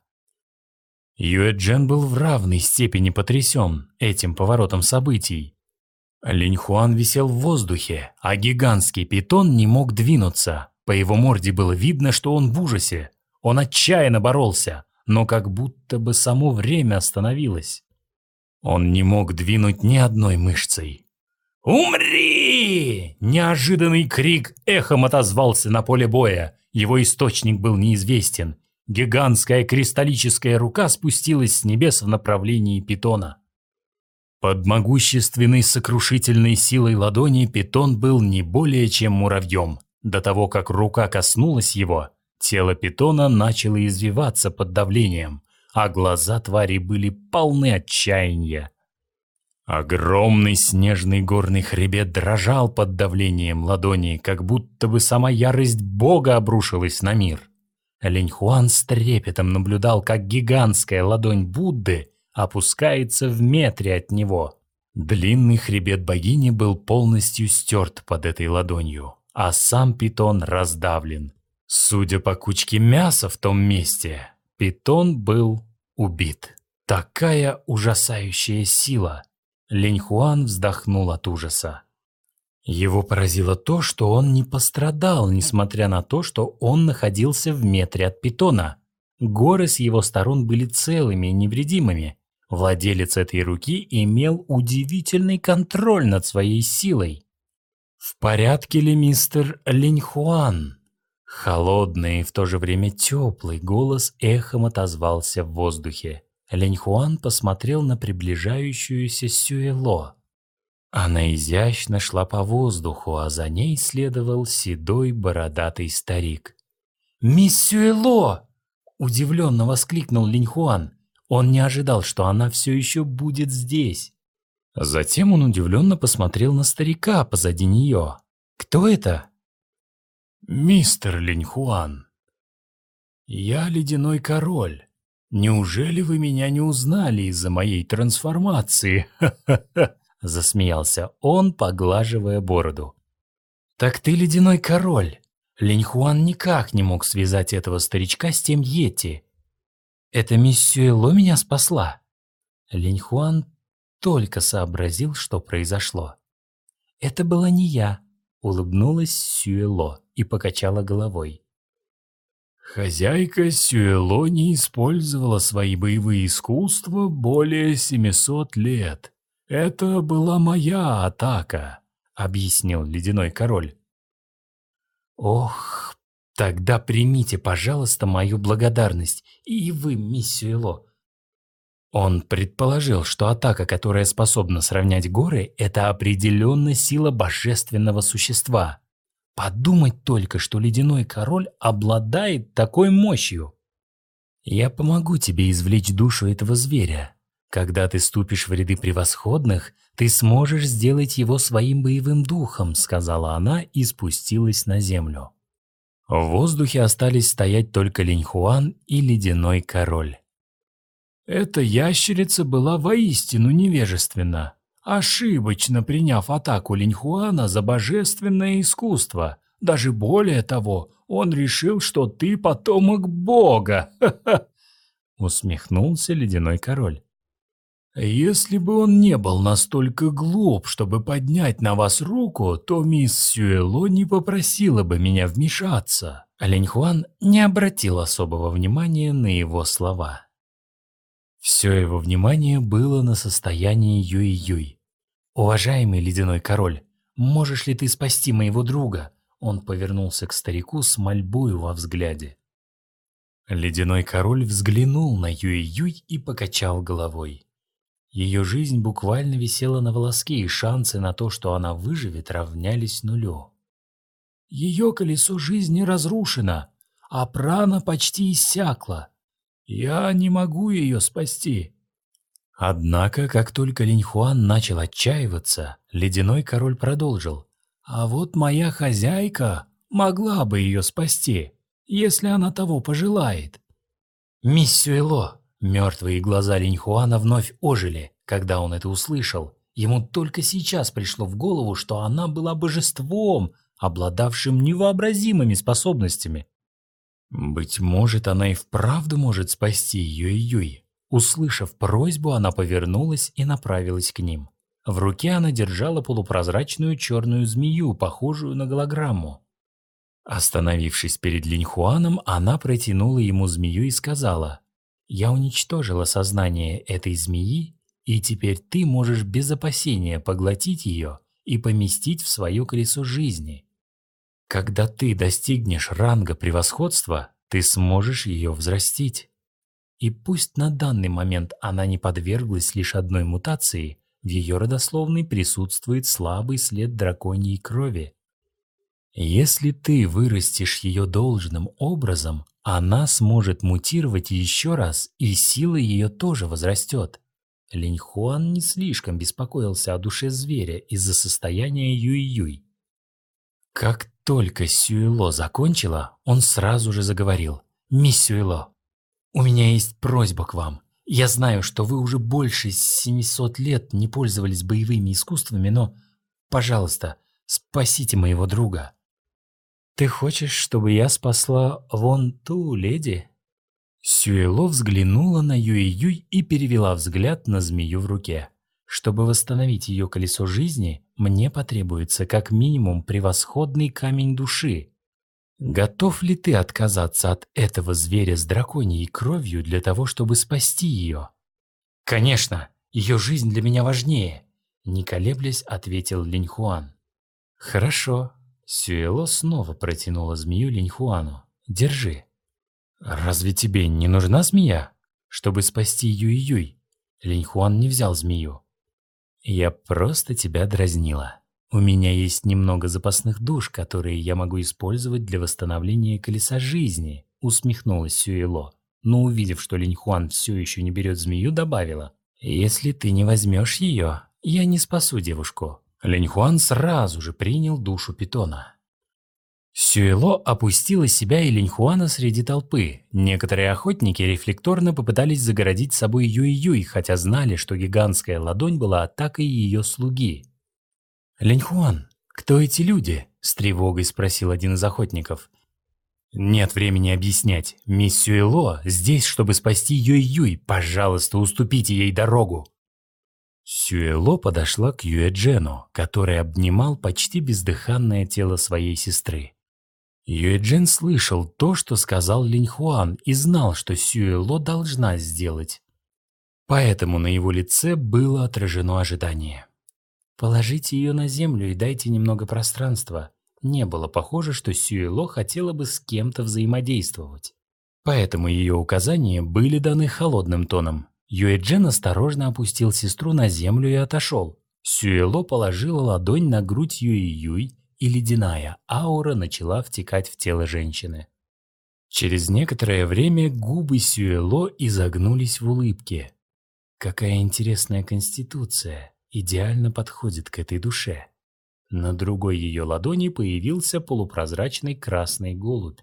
[SPEAKER 3] Юэ-Джен был в равной степени потрясен этим поворотом событий. Линьхуан висел в воздухе, а гигантский питон не мог двинуться. По его морде было видно, что он в ужасе. Он отчаянно боролся, но как будто бы само время остановилось. Он не мог двинуть ни одной мышцей. «Умри!» Неожиданный крик эхом отозвался на поле боя. Его источник был неизвестен. Гигантская кристаллическая рука спустилась с небес в направлении питона. Под могущественной сокрушительной силой ладони питон был не более чем муравьем. До того, как рука коснулась его, тело питона начало извиваться под давлением, а глаза твари были полны отчаяния. Огромный снежный горный хребет дрожал под давлением ладони, как будто бы сама ярость Бога обрушилась на мир. Линьхуан с трепетом наблюдал, как гигантская ладонь Будды опускается в метре от него. Длинный хребет богини был полностью стерт под этой ладонью, а сам питон раздавлен. Судя по кучке мяса в том месте, питон был убит. Такая ужасающая сила! Линьхуан вздохнул от ужаса. Его поразило то, что он не пострадал, несмотря на то, что он находился в метре от питона. Горы с его сторон были целыми и невредимыми. Владелец этой руки имел удивительный контроль над своей силой. «В порядке ли, мистер Линьхуан?» Холодный и в то же время теплый голос эхом отозвался в воздухе. Линьхуан посмотрел на приближающуюся Сюэло. Она изящно шла по воздуху, а за ней следовал седой бородатый старик. «Мисс Сюэло!» – удивленно воскликнул Линьхуан. Он не ожидал, что она все еще будет здесь. Затем он удивленно посмотрел на старика позади нее. «Кто это?» «Мистер Линьхуан, я Ледяной Король. Неужели вы меня не узнали из-за моей трансформации?» «Ха-ха-ха!» – засмеялся он, поглаживая бороду. «Так ты Ледяной Король!» Линьхуан никак не мог связать этого старичка с тем йети. «Это мисс Сюэло меня спасла?» Линьхуан только сообразил, что произошло. «Это была не я», — улыбнулась Сюэло и покачала головой. «Хозяйка Сюэло не использовала свои боевые искусства более семисот лет. Это была моя атака», — объяснил Ледяной Король. «Ох, тогда примите, пожалуйста, мою благодарность, и вы, мисс Сюэло». Он предположил, что атака, которая способна сравнять горы, это определенно сила божественного существа. Подумать только, что Ледяной Король обладает такой мощью. «Я помогу тебе извлечь душу этого зверя. Когда ты ступишь в ряды превосходных, ты сможешь сделать его своим боевым духом», — сказала она и спустилась на землю. В воздухе остались стоять только Линьхуан и Ледяной Король. Эта ящерица была воистину невежественна, ошибочно приняв атаку Линьхуана за божественное искусство. Даже более того, он решил, что ты потомок бога. Ха-ха! Усмехнулся Ледяной Король. Если бы он не был настолько глуп, чтобы поднять на вас руку, то мисс Сюэло не попросила бы меня вмешаться. Линьхуан не обратил особого внимания на его слова. Все его внимание было на состоянии Юй-Юй. «Уважаемый Ледяной Король, можешь ли ты спасти моего друга?» Он повернулся к старику с мольбою во взгляде. Ледяной Король взглянул на Юй-Юй и покачал головой. Ее жизнь буквально висела на волоске, и шансы на то, что она выживет, равнялись нулю. Ее колесо жизни разрушено, а прана почти иссякла. Я не могу ее спасти. Однако, как только Линьхуан начал отчаиваться, Ледяной Король продолжил. А вот моя хозяйка могла бы ее спасти, если она того пожелает. Мисс Сюэло. Мертвые глаза Линьхуана вновь ожили, когда он это услышал. Ему только сейчас пришло в голову, что она была божеством, обладавшим невообразимыми способностями. Быть может, она и вправду может спасти Юй-Юй. Услышав просьбу, она повернулась и направилась к ним. В руке она держала полупрозрачную черную змею, похожую на голограмму. Остановившись перед Линьхуаном, она протянула ему змею и сказала: «Я уничтожила сознание этой змеи, и теперь ты можешь без опасения поглотить ее и поместить в свое колесо жизни. Когда ты достигнешь ранга превосходства, ты сможешь ее взрастить. И пусть на данный момент она не подверглась лишь одной мутации, в ее родословной присутствует слабый след драконьей крови. Если ты вырастешь ее должным образом, она сможет мутировать еще раз, и сила ее тоже возрастет». Линьхуан не слишком беспокоился о душе зверя из-за состояния Юй-Юй. Как только Сюэло закончила, он сразу же заговорил. «Мисс Сюэло, у меня есть просьба к вам. Я знаю, что вы уже больше семисот лет не пользовались боевыми искусствами, но, пожалуйста, спасите моего друга». «Ты хочешь, чтобы я спасла вон ту леди?» Сюэло взглянула на Юй-Юй и перевела взгляд на змею в руке. «Чтобы восстановить ее колесо жизни, мне потребуется как минимум превосходный камень души. Готов ли ты отказаться от этого зверя с драконьей кровью для того, чтобы спасти ее?» «Конечно, ее жизнь для меня важнее», – не колеблясь, ответил Линьхуан. «Хорошо». Сюэло снова протянула змею Линьхуану. «Держи». «Разве тебе не нужна змея, чтобы спасти Юй-Юй?» Линьхуан не взял змею. «Я просто тебя дразнила. У меня есть немного запасных душ, которые я могу использовать для восстановления колеса жизни», – усмехнулась Сюэло. Но увидев, что Линьхуан все еще не берет змею, добавила: «Если ты не возьмешь ее, я не спасу девушку». Линьхуан сразу же принял душу питона. Сюэло опустила себя и Линьхуана среди толпы. Некоторые охотники рефлекторно попытались загородить собой Юй-Юй, хотя знали, что гигантская ладонь была атакой ее слуги. «Линьхуан, кто эти люди?» – с тревогой спросил один из охотников. «Нет времени объяснять. Мисс Сюэло здесь, чтобы спасти Юй-Юй. Пожалуйста, уступите ей дорогу». Сюэло подошла к Юэджену, который обнимал почти бездыханное тело своей сестры. Юэджен слышал то, что сказал Линьхуан, и знал, что Сюэло должна сделать. Поэтому на его лице было отражено ожидание. «Положите ее на землю и дайте немного пространства». Не было похоже, что Сюэло хотела бы с кем-то взаимодействовать. Поэтому ее указания были даны холодным тоном. Юэджен осторожно опустил сестру на землю и отошел. Сюэло положила ладонь на грудь Юй-Юй, и ледяная аура начала втекать в тело женщины. Через некоторое время губы Сюэло изогнулись в улыбке. Какая интересная конституция, идеально подходит к этой душе. На другой ее ладони появился полупрозрачный красный голубь.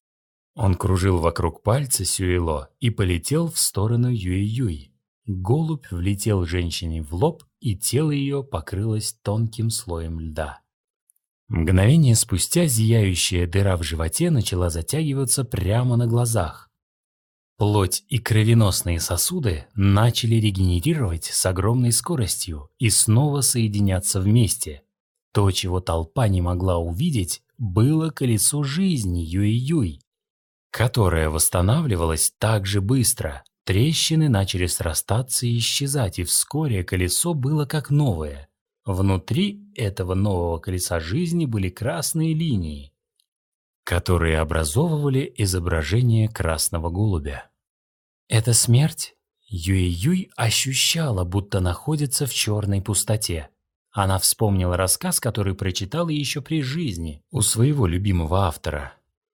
[SPEAKER 3] Он кружил вокруг пальца Сюэло и полетел в сторону Юй-Юй. Голубь влетел женщине в лоб, и тело ее покрылось тонким слоем льда. Мгновение спустя зияющая дыра в животе начала затягиваться прямо на глазах. Плоть и кровеносные сосуды начали регенерировать с огромной скоростью и снова соединяться вместе. То, чего толпа не могла увидеть, было колесо жизни Юй-Юй, которое восстанавливалось так же быстро. Трещины начали срастаться и исчезать, и вскоре колесо было как новое. Внутри этого нового колеса жизни были красные линии, которые образовывали изображение красного голубя. «Это смерть?» Юй-Юй ощущала, будто находится в черной пустоте. Она вспомнила рассказ, который прочитала еще при жизни у своего любимого автора.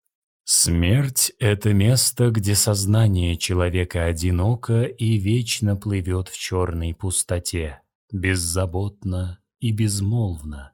[SPEAKER 3] «Смерть – это место, где сознание человека одиноко и вечно плывет в черной пустоте, беззаботно и безмолвно.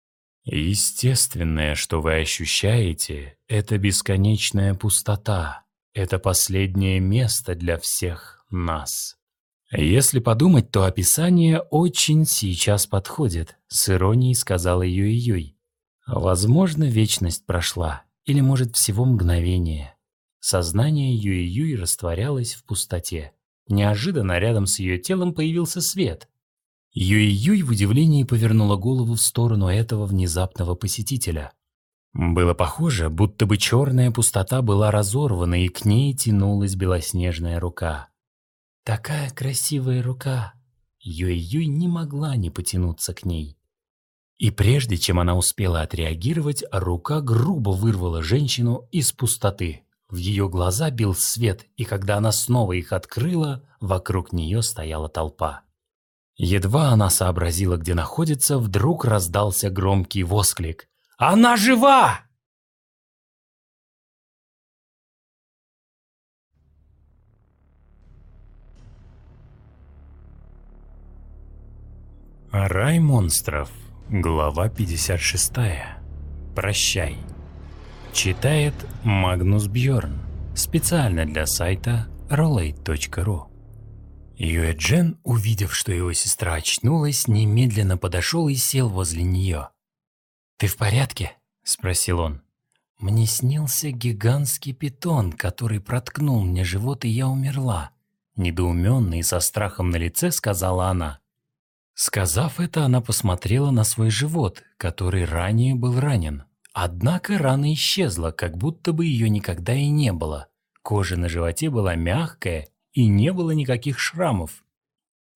[SPEAKER 3] Естественное, что вы ощущаете, это бесконечная пустота, это последнее место для всех нас». Если подумать, то описание очень сейчас подходит, с иронией сказала Юй-Юй. Возможно, вечность прошла, или может всего мгновение. Сознание Юй-Юй растворялось в пустоте. Неожиданно рядом с ее телом появился свет. Юй-Юй в удивлении повернула голову в сторону этого внезапного посетителя. Было похоже, будто бы черная пустота была разорвана, и к ней тянулась белоснежная рука. Такая красивая рука! Юй-Юй не могла не потянуться к ней. И прежде чем она успела отреагировать, рука грубо вырвала женщину из пустоты. В ее глаза бил свет, и когда она снова их открыла, вокруг нее стояла толпа. Едва она сообразила, где находится, вдруг раздался громкий восклик. «Она жива!»
[SPEAKER 1] Рай монстров. Глава пятьдесят шесть. Прощай. Читает Магнус Бьорн. Специально для сайта ролейт точка ру. Юэджен, увидев, что его сестра очнулась, немедленно подошел и сел возле нее. «Ты в порядке?» – спросил он. «Мне снился гигантский питон, который проткнул мне живот, и я умерла», – недоуменно и со страхом на лице сказала она. Сказав это, она посмотрела на свой живот, который ранее был ранен. Однако рана исчезла, как будто бы ее никогда и не было. Кожа на животе была мягкая, и не было никаких шрамов.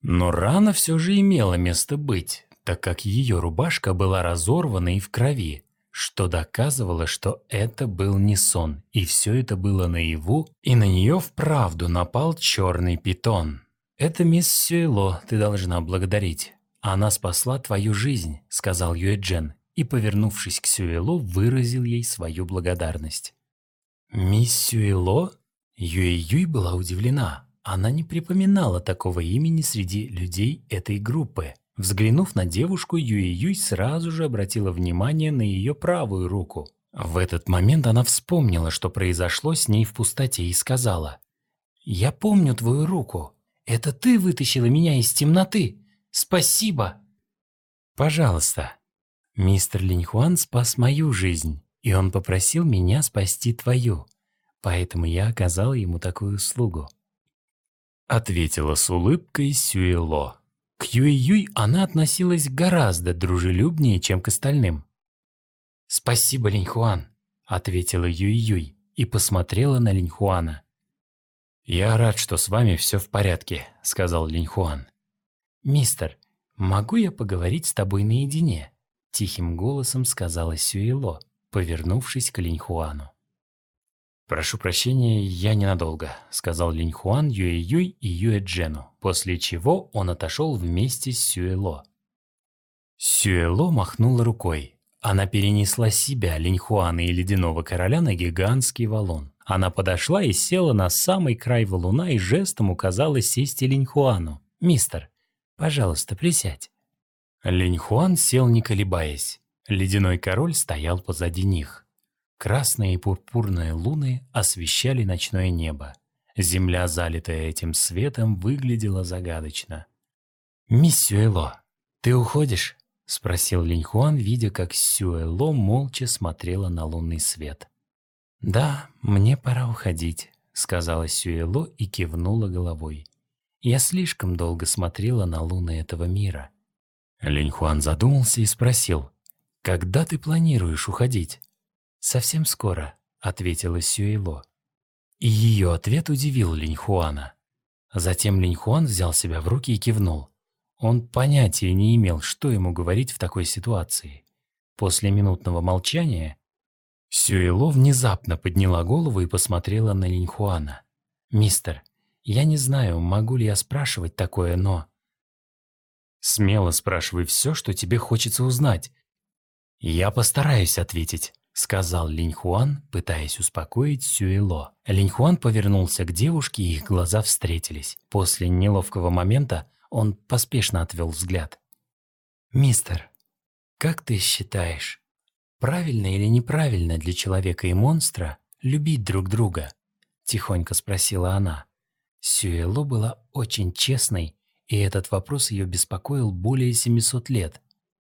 [SPEAKER 3] Но рана все же имела место быть, так как ее рубашка была разорвана и в крови, что доказывало, что это был не сон, и все это было наяву, и на нее вправду напал черный питон. «Это мисс Сюэло ты должна благодарить. Она спасла твою жизнь», — сказал Юэджен, и, повернувшись к Сюэло, выразил ей свою благодарность. «Мисс Сюэло?» Юэ-Юй была удивлена. Она не припоминала такого имени среди людей этой группы. Взглянув на девушку, Юэ-Юй сразу же обратила внимание на ее правую руку. В этот момент она вспомнила, что произошло с ней в пустоте, и сказала: «Я помню твою руку. Это ты вытащила меня из темноты. Спасибо!» «Пожалуйста. Мистер Линьхуан спас мою жизнь, и он попросил меня спасти твою. Поэтому я оказала ему такую услугу», — ответила с улыбкой Сюэло. К Юэ-Юй она относилась гораздо дружелюбнее, чем к остальным. «Спасибо, Линьхуан», — ответила Юэ-Юй и посмотрела на Линьхуана. «Я рад, что с вами все в порядке», — сказал Линьхуан. «Мистер, могу я поговорить с тобой наедине?» — тихим голосом сказала Сюэло, повернувшись к Линьхуану. «Прошу прощения, я ненадолго», — сказал Линьхуан Юэ-Юй и Юэ-Джену, после чего он отошел вместе с Сюэло. Сюэло махнула рукой. Она перенесла себя, Линьхуана и Ледяного Короля на гигантский валун. Она подошла и села на самый край валуна и жестом указала сесть и Линьхуану. «Мистер, пожалуйста, присядь». Линьхуан сел, не колебаясь. Ледяной Король стоял позади них. Красные и пурпурные луны освещали ночное небо. Земля, залитая этим светом, выглядела загадочно. «Мисс Сюэло, ты уходишь?» — спросил Линьхуан, видя, как Сюэло молча смотрела на лунный свет. «Да, мне пора уходить», — сказала Сюэло и кивнула головой. «Я слишком долго смотрела на луны этого мира». Линьхуан задумался и спросил: «Когда ты планируешь уходить?» «Совсем скоро», — ответила Сюэло. И ее ответ удивил Линьхуана. Затем Линьхуан взял себя в руки и кивнул. Он понятия не имел, что ему говорить в такой ситуации. После минутного молчания Сюэло внезапно подняла голову и посмотрела на Линьхуана. «Мистер, я не знаю, могу ли я спрашивать такое, но...» «Смело спрашивай все, что тебе хочется узнать». «Я постараюсь ответить», — сказал Линьхуан, пытаясь успокоить Сюэло. Линьхуан повернулся к девушке, и их глаза встретились. После неловкого момента он поспешно отвел взгляд. «Мистер, как ты считаешь, правильно или неправильно для человека и монстра любить друг друга?» — тихонько спросила она. Сюэло была очень честной, и этот вопрос ее беспокоил более семисот лет.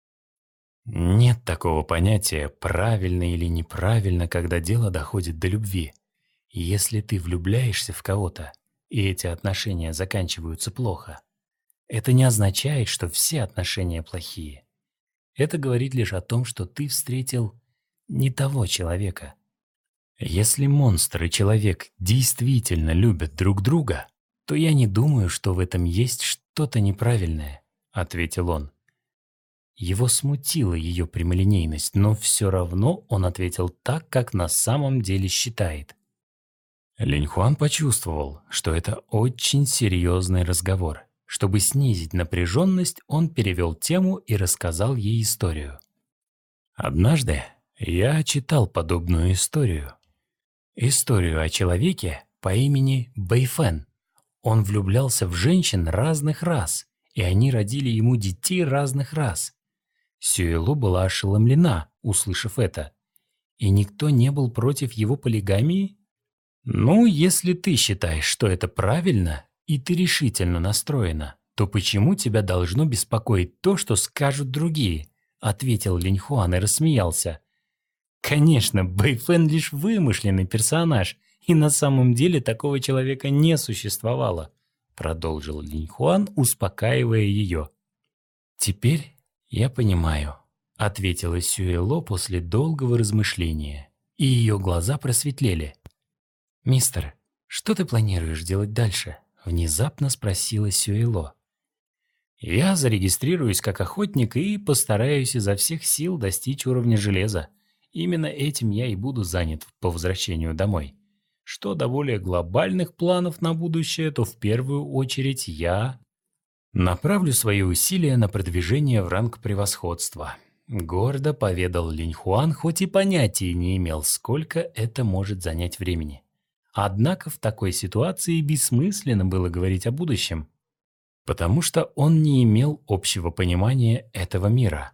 [SPEAKER 3] Нет такого понятия «правильно» или «неправильно», когда дело доходит до любви. Если ты влюбляешься в кого-то, и эти отношения заканчиваются плохо, это не означает, что все отношения плохие. Это говорит лишь о том, что ты встретил не того человека. Если монстр и человек действительно любят друг друга, то я не думаю, что в этом есть что-то неправильное», — ответил он. Его смутила ее прямолинейность, но все равно он ответил так, как на самом деле считает. Линьхуан почувствовал, что это очень серьезный разговор. Чтобы снизить напряженность, он перевел тему и рассказал ей историю. «Однажды я читал подобную историю. Историю о человеке по имени Бэйфэн. Он влюблялся в женщин разных рас, и они родили ему детей разных рас. Сюэло была ошеломлена, услышав это. И никто не был против его полигамии? Ну, если ты считаешь, что это правильно, и ты решительно настроена, то почему тебя должно беспокоить то, что скажут другие?» — ответил Линьхуан и рассмеялся. «Конечно, Бэйфэн лишь вымышленный персонаж, и на самом деле такого человека не существовало», — продолжил Линьхуан, успокаивая ее. «Теперь я понимаю», — ответила Сюэло после долгого размышления, и ее глаза просветлели. «Мистер, что ты планируешь делать дальше?» — внезапно спросила Сюэло. Я зарегистрируюсь как охотник и постараюсь изо всех сил достичь уровня железа. Именно этим я и буду занят по возвращению домой. Что до более глобальных планов на будущее, то в первую очередь я направлю свои усилия на продвижение в ранг превосходства. Гордо поведал Линьхуан, хоть и понятия не имел, сколько это может занять времени. Однако в такой ситуации бессмысленно было говорить о будущем, потому что он не имел общего понимания этого мира.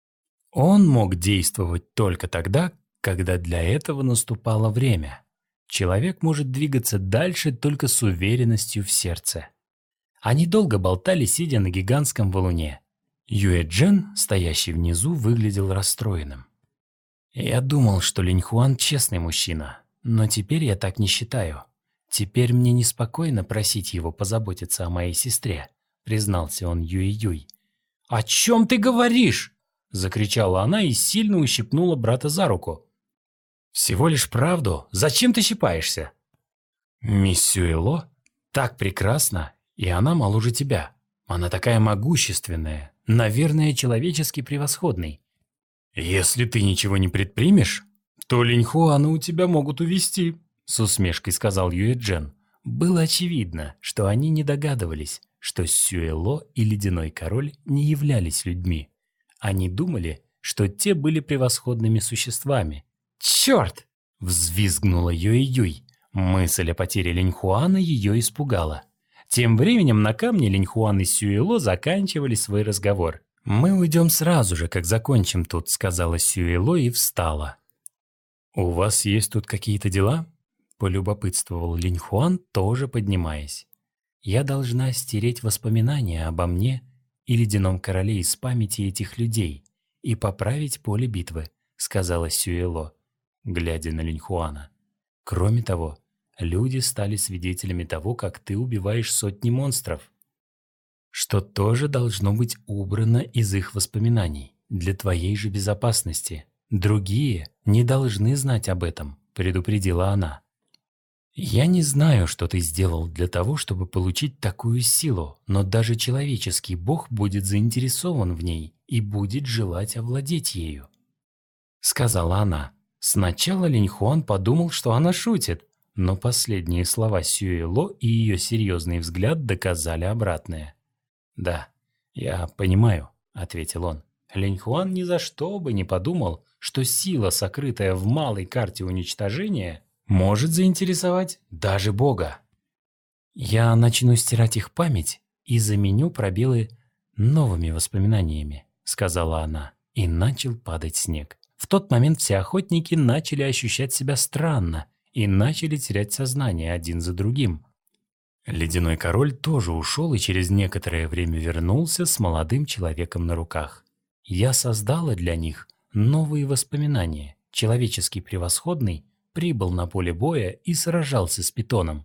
[SPEAKER 3] Он мог действовать только тогда, когда для этого наступало время. Человек может двигаться дальше только с уверенностью в сердце. Они долго болтали, сидя на гигантском валуне. Юэ-Джен, стоящий внизу, выглядел расстроенным. «Я думал, что Линьхуан честный мужчина, но теперь я так не считаю. Теперь мне неспокойно просить его позаботиться о моей сестре», — признался он Юэ-Юй. «О чем ты говоришь?» — закричала она и сильно ущипнула брата за руку. «Всего лишь правду. Зачем ты щипаешься?» «Мисс Сюэло так прекрасна, и она моложе тебя. Она такая могущественная, наверное, человечески превосходной. Если ты ничего не предпримешь, то Линьхуана у тебя могут увести», — с усмешкой сказал Юэ-Джен. Было очевидно, что они не догадывались, что Сюэло и Ледяной Король не являлись людьми. Они думали, что те были превосходными существами. «Черт!» — взвизгнула Юэ-Юй. Мысль о потере Линьхуана ее испугала. Тем временем на камне Линьхуан и Сюэло заканчивали свой разговор. «Мы уйдем сразу же, как закончим тут», — сказала Сюэло и встала. «У вас есть тут какие-то дела?» — полюбопытствовал Линьхуан, тоже поднимаясь. «Я должна стереть воспоминания обо мне и Ледяном Короле из памяти этих людей и поправить поле битвы», — сказала Сюэло, глядя на Линьхуана. «Кроме того, люди стали свидетелями того, как ты убиваешь сотни монстров, что тоже должно быть убрано из их воспоминаний для твоей же безопасности. Другие не должны знать об этом», — предупредила она. «Я не знаю, что ты сделал для того, чтобы получить такую силу, но даже человеческий бог будет заинтересован в ней и будет желать овладеть ею», — сказала она. Сначала Линьхуан подумал, что она шутит, но последние слова Сюэло и ее серьезный взгляд доказали обратное. «Да, я понимаю», — ответил он. Линьхуан ни за что бы не подумал, что сила, сокрытая в малой карте уничтожения, может заинтересовать даже Бога. «Я начну стирать их память и заменю пробелы новыми воспоминаниями», — сказала она, и начал падать снег. В тот момент все охотники начали ощущать себя странно и начали терять сознание один за другим. Ледяной Король тоже ушел и через некоторое время вернулся с молодым человеком на руках. Я создала для них новые воспоминания. Человеческий превосходный прибыл на поле боя и сражался с питоном.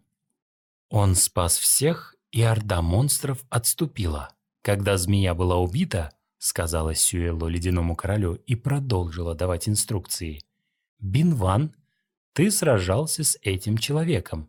[SPEAKER 3] Он спас всех, и орда монстров отступила. Когда змея была убита, сказала Сюэло Ледяному Королю и продолжила давать инструкции. «Бинван, ты сражался с этим человеком.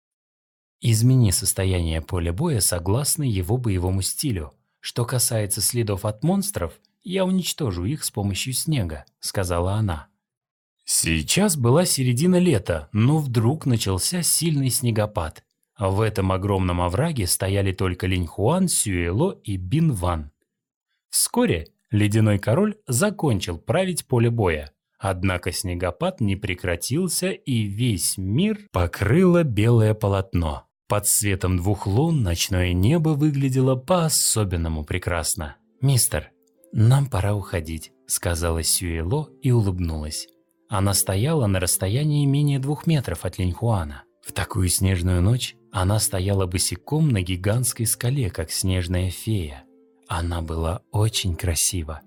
[SPEAKER 3] Измени состояние поля боя согласно его боевому стилю. Что касается следов от монстров, я уничтожу их с помощью снега», — сказала она. Сейчас была середина лета, но вдруг начался сильный снегопад. В этом огромном овраге стояли только Линьхуан, Сюэло и Бинван. Вскоре Ледяной Король закончил править поле боя. Однако снегопад не прекратился, и весь мир покрыло белое полотно. Под светом двух лун ночное небо выглядело по-особенному прекрасно. «Мистер, нам пора уходить», — сказала Сюэло и улыбнулась. Она стояла на расстоянии менее двух метров от Линьхуана. В такую снежную ночь она стояла босиком на гигантской скале, как снежная фея. Она была очень красива.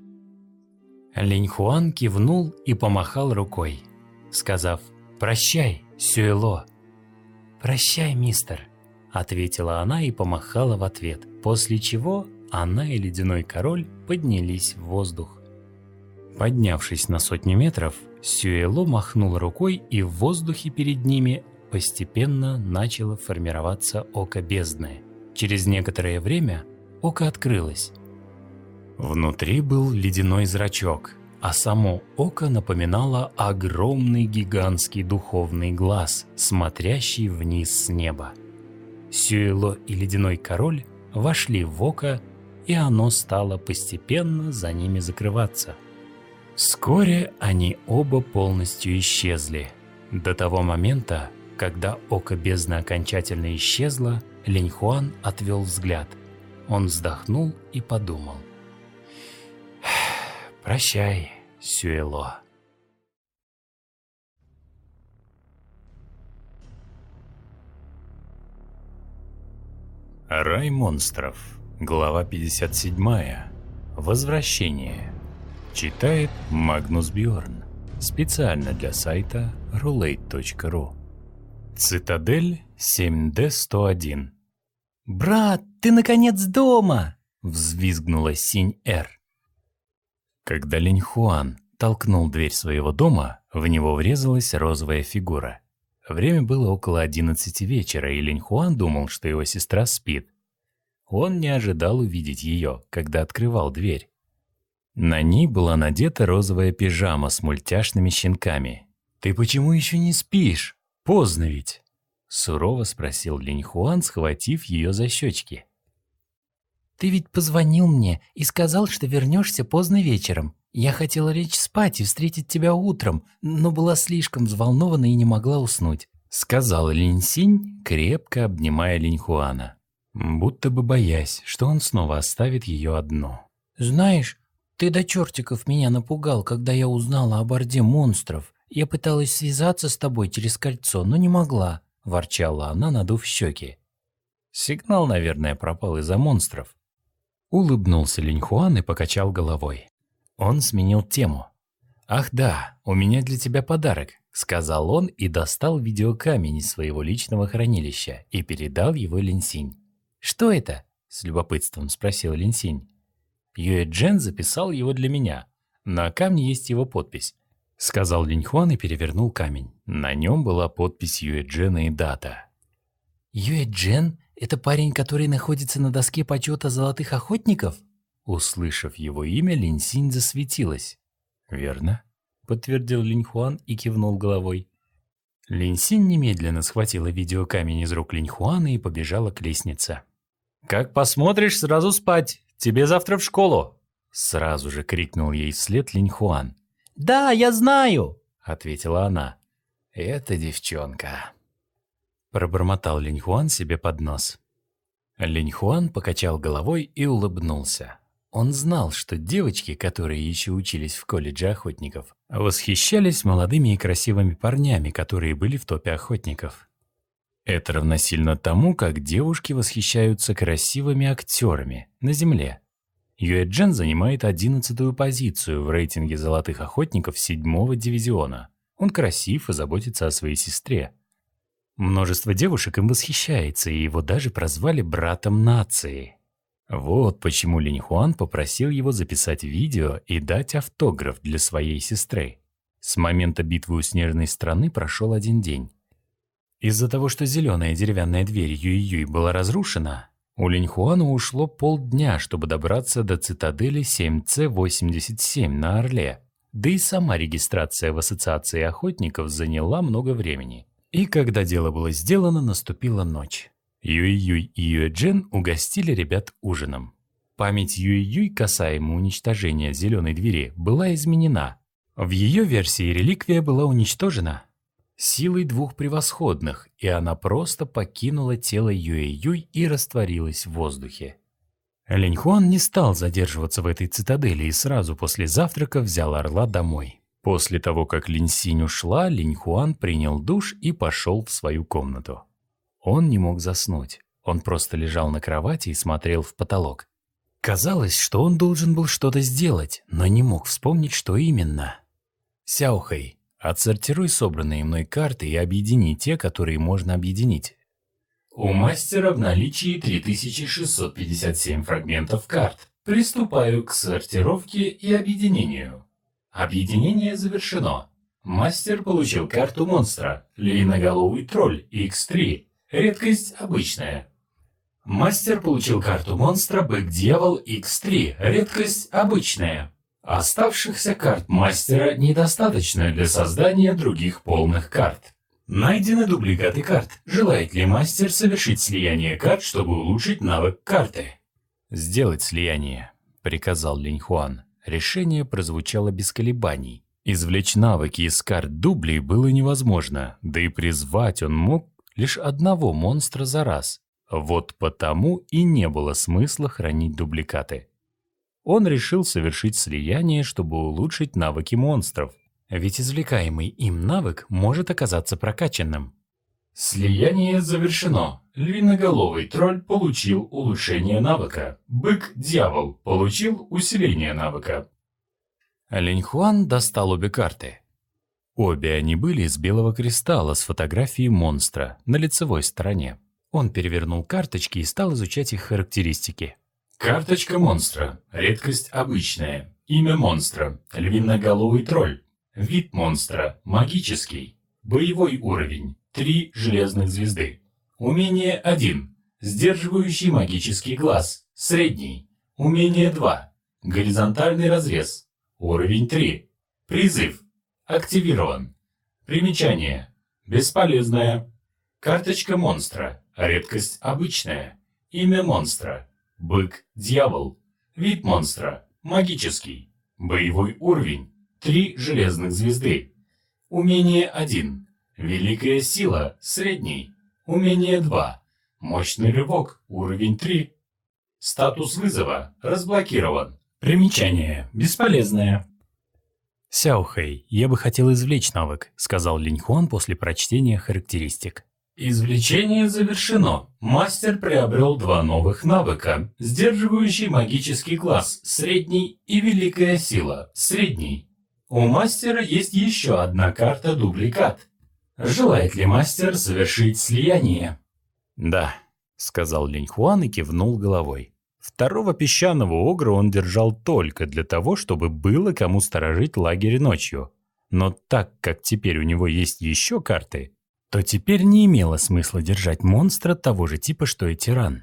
[SPEAKER 3] Линьхуан кивнул и помахал рукой, сказав: «Прощай, Сюэло». «Прощай, мистер», — ответила она и помахала в ответ, после чего она и Ледяной Король поднялись в воздух. Поднявшись на сотню метров, Сюэло махнул рукой, и в воздухе перед ними постепенно начало формироваться око бездны. Через некоторое время око открылось. Внутри был ледяной зрачок, а само око напоминало огромный гигантский духовный глаз, смотрящий вниз с неба. Сюэло и Ледяной Король вошли в око, и оно стало постепенно за ними закрываться. Вскоре они оба полностью исчезли. До того момента, когда око бездны окончательно исчезло, Линьхуан отвел взгляд. Он вздохнул и подумал. «Прощай, Сюэло».
[SPEAKER 1] Рай монстров. Глава пятьдесят семь. Возвращение. Читает Магнус Бьорн. Специально для сайта рулейт точка ру. Цитадель семь дэ сто один.
[SPEAKER 3] «Брат, ты наконец дома!» — взвизгнула Синь-Эр.
[SPEAKER 1] Когда Линьхуан толкнул дверь своего дома, в него врезалась розовая фигура. Время было около одиннадцати вечера, и Линьхуан думал, что его сестра спит. Он не ожидал увидеть ее, когда открывал дверь. На ней была надета розовая пижама с мультяшными щенками. «Ты почему еще не спишь? Поздно ведь!» — сурово спросил Линьхуан, схватив ее за щечки.
[SPEAKER 3] «Ты ведь позвонил мне и сказал, что вернешься поздно вечером. Я хотела лечь спать и встретить тебя утром, но была слишком взволнована и не могла уснуть», —
[SPEAKER 1] сказал Линь-Синь, крепко обнимая Линьхуана, будто бы боясь, что он снова оставит ее одну.
[SPEAKER 3] «Знаешь, ты до чертиков меня напугал, когда я узнала об орде монстров. Я пыталась связаться с тобой через кольцо, но не могла», — ворчала она, надув щеки.
[SPEAKER 1] «Сигнал, наверное, пропал из-за монстров». Улыбнулся Линьхуан и покачал головой. Он сменил тему. «Ах да, у меня для тебя подарок», — сказал он и достал видеокамень из своего личного хранилища и передал его Линь-Синь. «Что это?» — с любопытством спросил Линь-Синь. «Юэ-Джен записал его для меня. На камне есть его подпись», — сказал Линьхуан и перевернул камень. На нем была подпись Юэ-Джена и дата.
[SPEAKER 3] «Юэ-Джен — это парень, который находится на доске почета золотых охотников?»
[SPEAKER 1] Услышав его имя, Линь-Синь засветилась. «Верно», — подтвердил Линьхуан и кивнул головой. Линь-Синь немедленно схватила видеокамень из рук Линьхуана и побежала к лестнице. «Как посмотришь, сразу спать! Тебе завтра в школу!» Сразу же крикнул ей вслед Линьхуан.
[SPEAKER 3] «Да, я знаю!»
[SPEAKER 1] — ответила она. «Это девчонка!» Пробормотал Линьхуан себе под нос. Линьхуан покачал головой и улыбнулся. Он знал, что девочки, которые еще учились в колледже охотников, восхищались молодыми и красивыми парнями, которые были в топе охотников. Это равносильно тому, как девушки восхищаются красивыми актерами на Земле. Юэ-Джен занимает одиннадцатую позицию в рейтинге золотых охотников седьмого дивизиона. Он красив и заботится о своей сестре. Множество девушек им восхищается, и его даже прозвали братом нации. Вот почему Линьхуан попросил его записать видео и дать автограф для своей сестры. С момента битвы у Снежной страны прошел один день. Из-за того, что зеленая деревянная дверь Юй-Юй была разрушена, у Линьхуана ушло полдня, чтобы добраться до цитадели семь цэ восемьдесят семь на Орле. Да и сама регистрация в Ассоциации охотников заняла много времени. И когда дело было сделано, наступила ночь. Юй-Юй и Юэ-Джен угостили ребят ужином. Память Юй-Юй касаемо уничтожения зеленой двери была изменена. В ее версии реликвия была уничтожена силой двух превосходных, и она просто покинула тело Юэ-Юй и растворилась в воздухе. Линьхуан не стал задерживаться в этой цитадели и сразу после завтрака взял орла домой. После того, как Линь-Синь ушла, Линьхуан принял душ и пошел в свою комнату. Он не мог заснуть. Он просто лежал на кровати и смотрел в потолок. Казалось, что он должен был что-то сделать, но не мог вспомнить, что именно. «Сяохэй, отсортируй собранные мной карты и объедини те, которые можно объединить».
[SPEAKER 2] У мастера в наличии три тысячи шестьсот пятьдесят семь фрагментов карт. Приступаю к сортировке и объединению. Объединение завершено. Мастер получил карту монстра. Длинноголовый тролль икс три. Редкость обычная. Мастер получил карту монстра Бык-Дьявол икс три, редкость обычная. Оставшихся карт мастера недостаточно для создания других полных карт. Найдены дубликаты карт. Желает ли мастер совершить слияние карт, чтобы улучшить навык карты?
[SPEAKER 3] «Сделать слияние», — приказал Линьхуан. Решение прозвучало без колебаний. Извлечь навыки из карт дублей было невозможно, да и призвать он мог лишь одного монстра за раз. Вот потому и не было смысла хранить дубликаты. Он решил совершить слияние, чтобы улучшить навыки монстров, ведь извлекаемый им навык может оказаться прокачанным.
[SPEAKER 2] Слияние завершено. Львиноголовый тролль получил улучшение навыка. Бык-Дьявол получил усиление навыка.
[SPEAKER 3] Линьхуан достал обе карты. Обе они были из белого кристалла с фотографией монстра на лицевой стороне. Он перевернул карточки и стал изучать их характеристики.
[SPEAKER 2] Карточка монстра. Редкость обычная. Имя монстра. Львиноголовый тролль. Вид монстра. Магический. Боевой уровень. Три железных звезды. Умение один. Сдерживающий магический глаз. Средний. Умение два. Горизонтальный разрез. Уровень три. Призыв. Активирован. Примечание. Бесполезная. Карточка монстра. Редкость обычная. Имя монстра. Бык-Дьявол. Вид монстра. Магический. Боевой уровень. Три железных звезды. Умение один. Великая сила. Средний. Умение два. Мощный рывок. Уровень три. Статус вызова. Разблокирован. Примечание. Бесполезное.
[SPEAKER 3] «Сяохэй, я бы хотел извлечь навык», — сказал Линьхуан после прочтения характеристик.
[SPEAKER 2] Извлечение завершено. Мастер приобрел два новых навыка. Сдерживающий магический глаз. Средний и великая сила. Средний. У мастера есть еще одна карта дубликат. Желает ли мастер совершить слияние?
[SPEAKER 3] «Да», — сказал Линьхуан и кивнул головой. Второго песчаного огра он держал только для того, чтобы было кому сторожить лагерь ночью. Но так как теперь у него есть еще карты, то теперь не имело смысла держать монстра того же типа, что и тиран.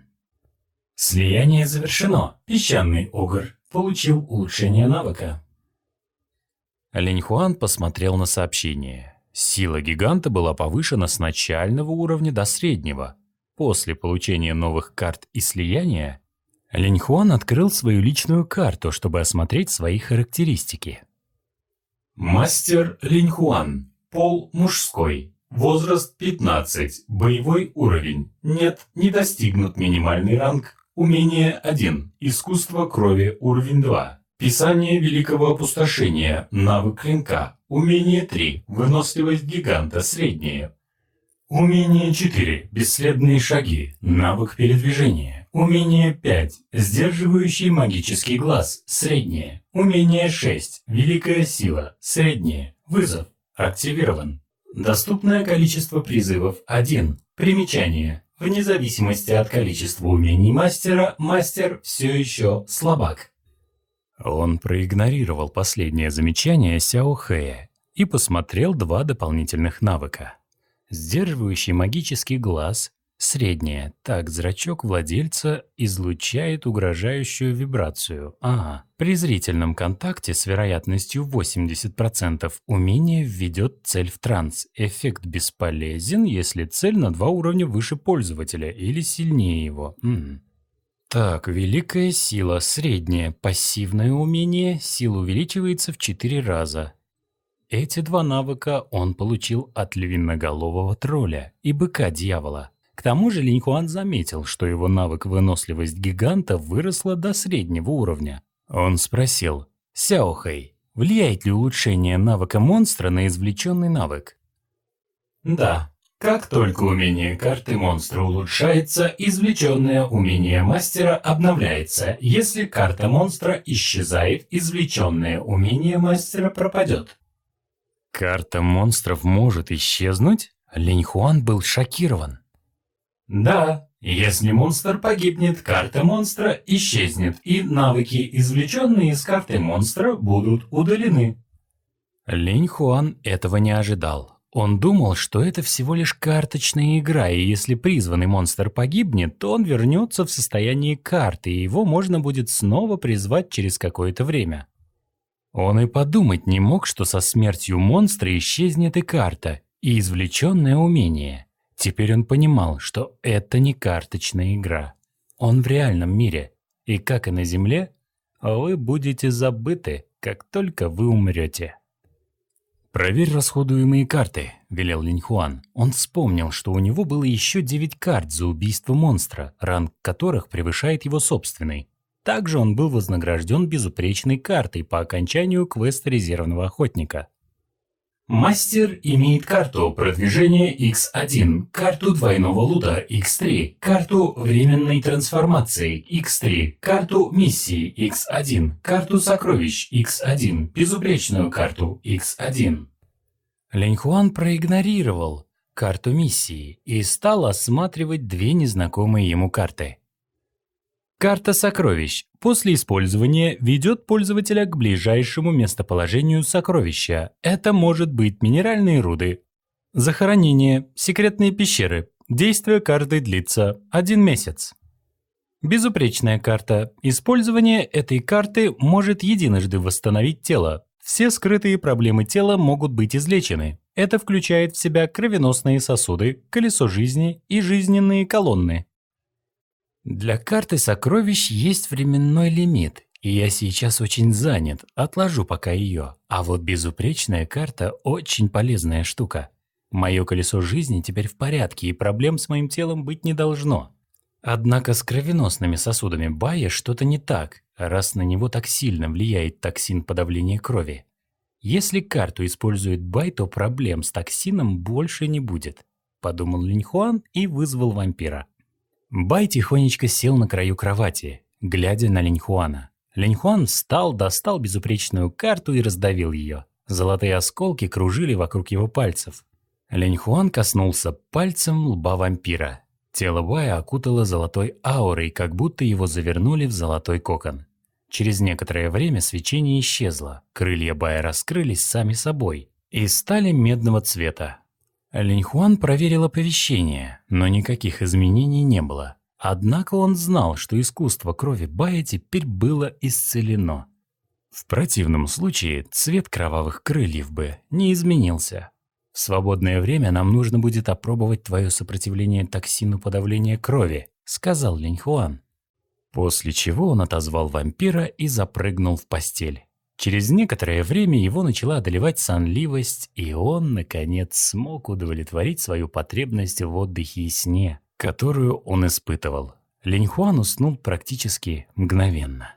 [SPEAKER 2] Слияние завершено. Песчаный огр получил улучшение навыка.
[SPEAKER 3] Линьхуан посмотрел на сообщение. Сила гиганта была повышена с начального уровня до среднего. После получения новых карт и слияния, Линьхуан открыл свою личную карту, чтобы осмотреть свои характеристики.
[SPEAKER 2] Мастер Линьхуан. Пол мужской. Возраст пятнадцать. Боевой уровень. Нет, не достигнут минимальный ранг. Умение один. Искусство крови уровень два. Писание великого опустошения. Навык клинка. Умение три. Выносливость гиганта среднее. Умение четыре. Бесследные шаги. Навык передвижения. Умение пять. Сдерживающий магический глаз. Среднее. Умение шесть. Великая сила. Среднее. Вызов. Активирован. Доступное количество призывов один. Примечание. Вне зависимости от количества умений мастера, мастер все еще слабак.
[SPEAKER 3] Он проигнорировал последнее замечание Сяохэя и посмотрел два дополнительных навыка. Сдерживающий магический глаз. Среднее. Так, зрачок владельца излучает угрожающую вибрацию. Ага. При зрительном контакте с вероятностью восемьдесят процентов умение введет цель в транс. Эффект бесполезен, если цель на два уровня выше пользователя или сильнее его. М-м. Так, великая сила. Среднее. Пассивное умение. Сила увеличивается в четыре раза. Эти два навыка он получил от львиноголового тролля и быка-дьявола. К тому же Линьхуан заметил, что его навык выносливость гиганта выросла до среднего уровня. Он спросил: «Сяохэй, влияет ли улучшение навыка монстра на извлеченный навык?»
[SPEAKER 2] Да. Как только умение карты монстра улучшается, извлеченное умение мастера обновляется. Если карта монстра исчезает, извлеченное умение мастера пропадет.
[SPEAKER 3] Карта монстров может исчезнуть? Линьхуан был шокирован.
[SPEAKER 2] Да, если монстр погибнет, карта монстра исчезнет, и навыки, извлеченные из карты монстра, будут удалены.
[SPEAKER 3] Линьхуан этого не ожидал. Он думал, что это всего лишь карточная игра, и если призванный монстр погибнет, то он вернется в состоянии карты, и его можно будет снова призвать через какое-то время. Он и подумать не мог, что со смертью монстра исчезнет и карта, и извлеченное умение. Теперь он понимал, что это не карточная игра. Он в реальном мире, и как и на Земле, вы будете забыты, как только вы умрете. «Проверь расходуемые карты», – велел Линьхуан. Он вспомнил, что у него было еще девять карт за убийство монстра, ранг которых превышает его собственный. Также он был вознагражден безупречной картой по окончанию квеста резервного охотника.
[SPEAKER 2] Мастер имеет карту продвижения икс один, карту двойного лута икс три, карту временной трансформации икс три, карту миссии икс один, карту сокровищ икс один, безупречную карту икс один.
[SPEAKER 3] Линьхуан проигнорировал карту миссии и стал осматривать две незнакомые ему карты. Карта сокровищ после использования ведет пользователя к ближайшему местоположению сокровища. Это может быть минеральные руды. Захоронение, секретные пещеры. Действие карты длится один месяц. Безупречная карта. Использование этой карты может единожды восстановить тело. Все скрытые проблемы тела могут быть излечены. Это включает в себя кровеносные сосуды, колесо жизни и жизненные колонны. Для карты сокровищ есть временной лимит, и я сейчас очень занят, отложу пока ее. А вот безупречная карта очень полезная штука. Мое колесо жизни теперь в порядке, и проблем с моим телом быть не должно. Однако с кровеносными сосудами Бая что-то не так, раз на него так сильно влияет токсин подавления крови. Если карту использует Бай, то проблем с токсином больше не будет, подумал Линьхуан и вызвал вампира. Бай тихонечко сел на краю кровати, глядя на Линьхуана. Линьхуан встал, достал безупречную карту и раздавил ее. Золотые осколки кружили вокруг его пальцев. Линьхуан коснулся пальцем лба вампира. Тело Бая окутало золотой аурой, как будто его завернули в золотой кокон. Через некоторое время свечение исчезло, крылья Бая раскрылись сами собой и стали медного цвета. Линьхуан проверил оповещение, но никаких изменений не было. Однако он знал, что искусство крови Бая теперь было исцелено. В противном случае цвет кровавых крыльев бы не изменился. В свободное время нам нужно будет опробовать твое сопротивление токсину подавления крови, сказал Линьхуан. После чего он отозвал вампира и запрыгнул в постель. Через некоторое время его начала одолевать сонливость, и он, наконец, смог удовлетворить свою потребность в отдыхе и сне, которую он испытывал. Линьхуан уснул практически мгновенно.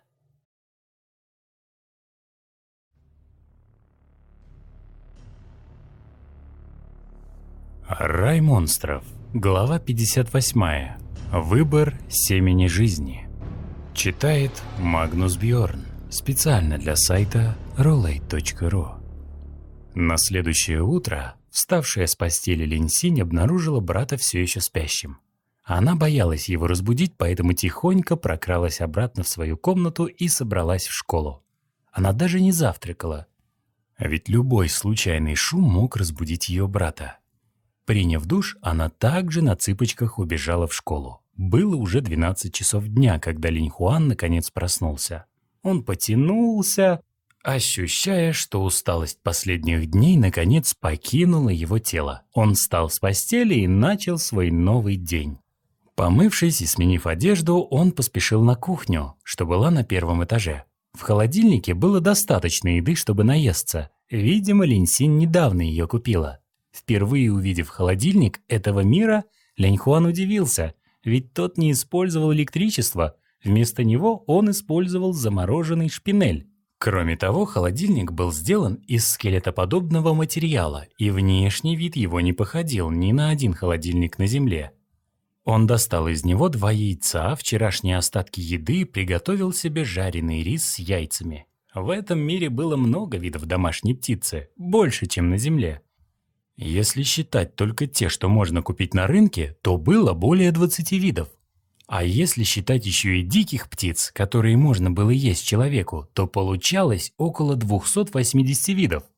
[SPEAKER 3] Рай монстров. Глава пятьдесят восьмая. Выбор семени жизни. Читает Магнус Бьорн. Специально для сайта ролейт точка ру. На следующее утро вставшая с постели Линьсинь обнаружила брата все еще спящим. Она боялась его разбудить, поэтому тихонько прокралась обратно в свою комнату и собралась в школу. Она даже не завтракала, а ведь любой случайный шум мог разбудить ее брата. Приняв душ, она также на цыпочках убежала в школу. Было уже двенадцать часов дня, когда Линьхуан наконец проснулся. Он потянулся, ощущая, что усталость последних дней наконец покинула его тело. Он встал с постели и начал свой новый день. Помывшись и сменив одежду, он поспешил на кухню, что была на первом этаже. В холодильнике было достаточно еды, чтобы наесться. Видимо, Линьсинь недавно ее купила. Впервые увидев холодильник этого мира, Линьхуан удивился, ведь тот не использовал электричество. Вместо него он использовал замороженный шпинель. Кроме того, холодильник был сделан из скелетоподобного материала, и внешний вид его не походил ни на один холодильник на Земле. Он достал из него два яйца, вчерашние остатки еды и приготовил себе жареный рис с яйцами. В этом мире было много видов домашней птицы, больше, чем на Земле. Если считать только те, что можно купить на рынке, то было более двадцати видов. А если считать еще и диких птиц, которые можно было есть человеку, то получалось около двухсот восьмидесяти видов.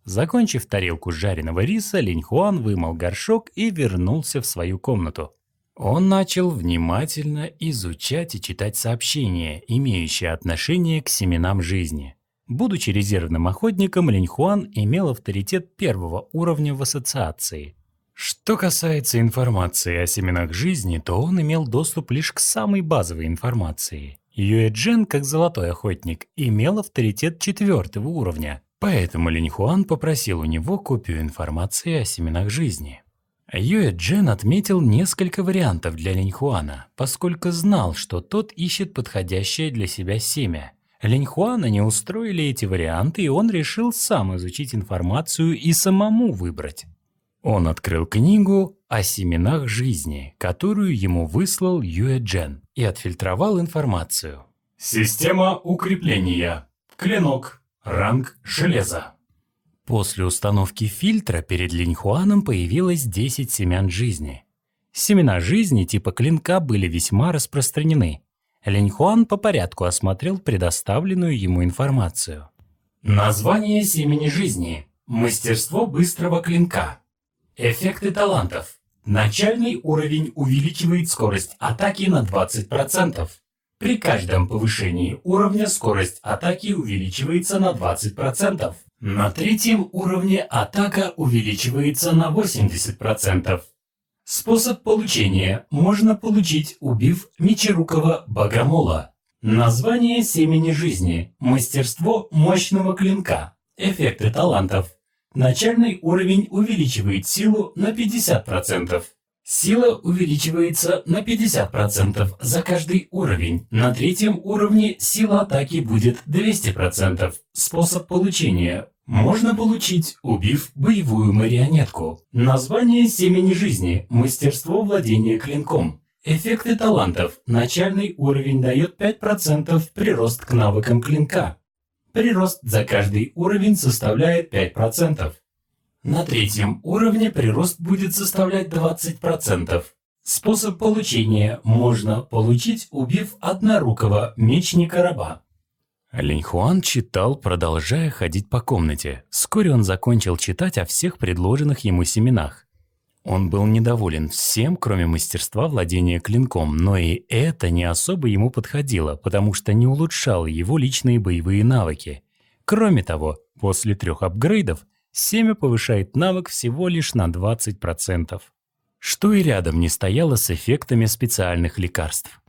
[SPEAKER 3] Закончив тарелку жареного риса, Линьхуан вымыл горшок и вернулся в свою комнату. Он начал внимательно изучать и читать сообщения, имеющие отношение к семенам жизни. Будучи резервным охотником, Линьхуан имел авторитет первого уровня в ассоциации. Что касается информации о семенах жизни, то он имел доступ лишь к самой базовой информации. Юэ Джен, как золотой охотник, имел авторитет четвертого уровня, поэтому Линьхуан попросил у него копию информации о семенах жизни. Юэ Джен отметил несколько вариантов для Линьхуана, поскольку знал, что тот ищет подходящее для себя семя. Линьхуана не устроили эти варианты, и он решил сам изучить информацию и самому выбрать. Он открыл книгу о семенах жизни, которую ему выслал Юэ Джен, и отфильтровал информацию.
[SPEAKER 2] Система укрепления. Клинок. Ранг железа.
[SPEAKER 3] После установки фильтра перед Линьхуаном появилось десять семян жизни. Семена жизни типа клинка были весьма распространены. Линьхуан по порядку осмотрел предоставленную ему информацию.
[SPEAKER 2] Название семени жизни. Мастерство быстрого клинка. Эффекты талантов. Начальный уровень увеличивает скорость атаки на двадцать процентов. При каждом повышении уровня скорость атаки увеличивается на двадцать процентов. На третьем уровне атака увеличивается на восемьдесят процентов. Способ получения можно получить, убив мечерукого богомола. Название семени жизни. Мастерство мощного клинка. Эффекты талантов. Начальный уровень увеличивает силу на пятьдесят процентов. Сила увеличивается на пятьдесят процентов за каждый уровень. На третьем уровне сила атаки будет двести процентов. Способ получения. Можно получить, убив боевую марионетку. Название семени жизни. Мастерство владения клинком. Эффекты талантов. Начальный уровень дает пять процентов прирост к навыкам клинка. Прирост за каждый уровень составляет пять процентов. На третьем уровне прирост будет составлять двадцать процентов. Способ получения можно получить, убив однорукого мечника-раба.
[SPEAKER 3] Линьхуан читал, продолжая ходить по комнате. Вскоре он закончил читать о всех предложенных ему семенах. Он был недоволен всем, кроме мастерства владения клинком, но и это не особо ему подходило, потому что не улучшало его личные боевые навыки. Кроме того, после трех апгрейдов семя повышает навык всего лишь на двадцать процентов. Что и рядом не стояло с эффектами специальных лекарств.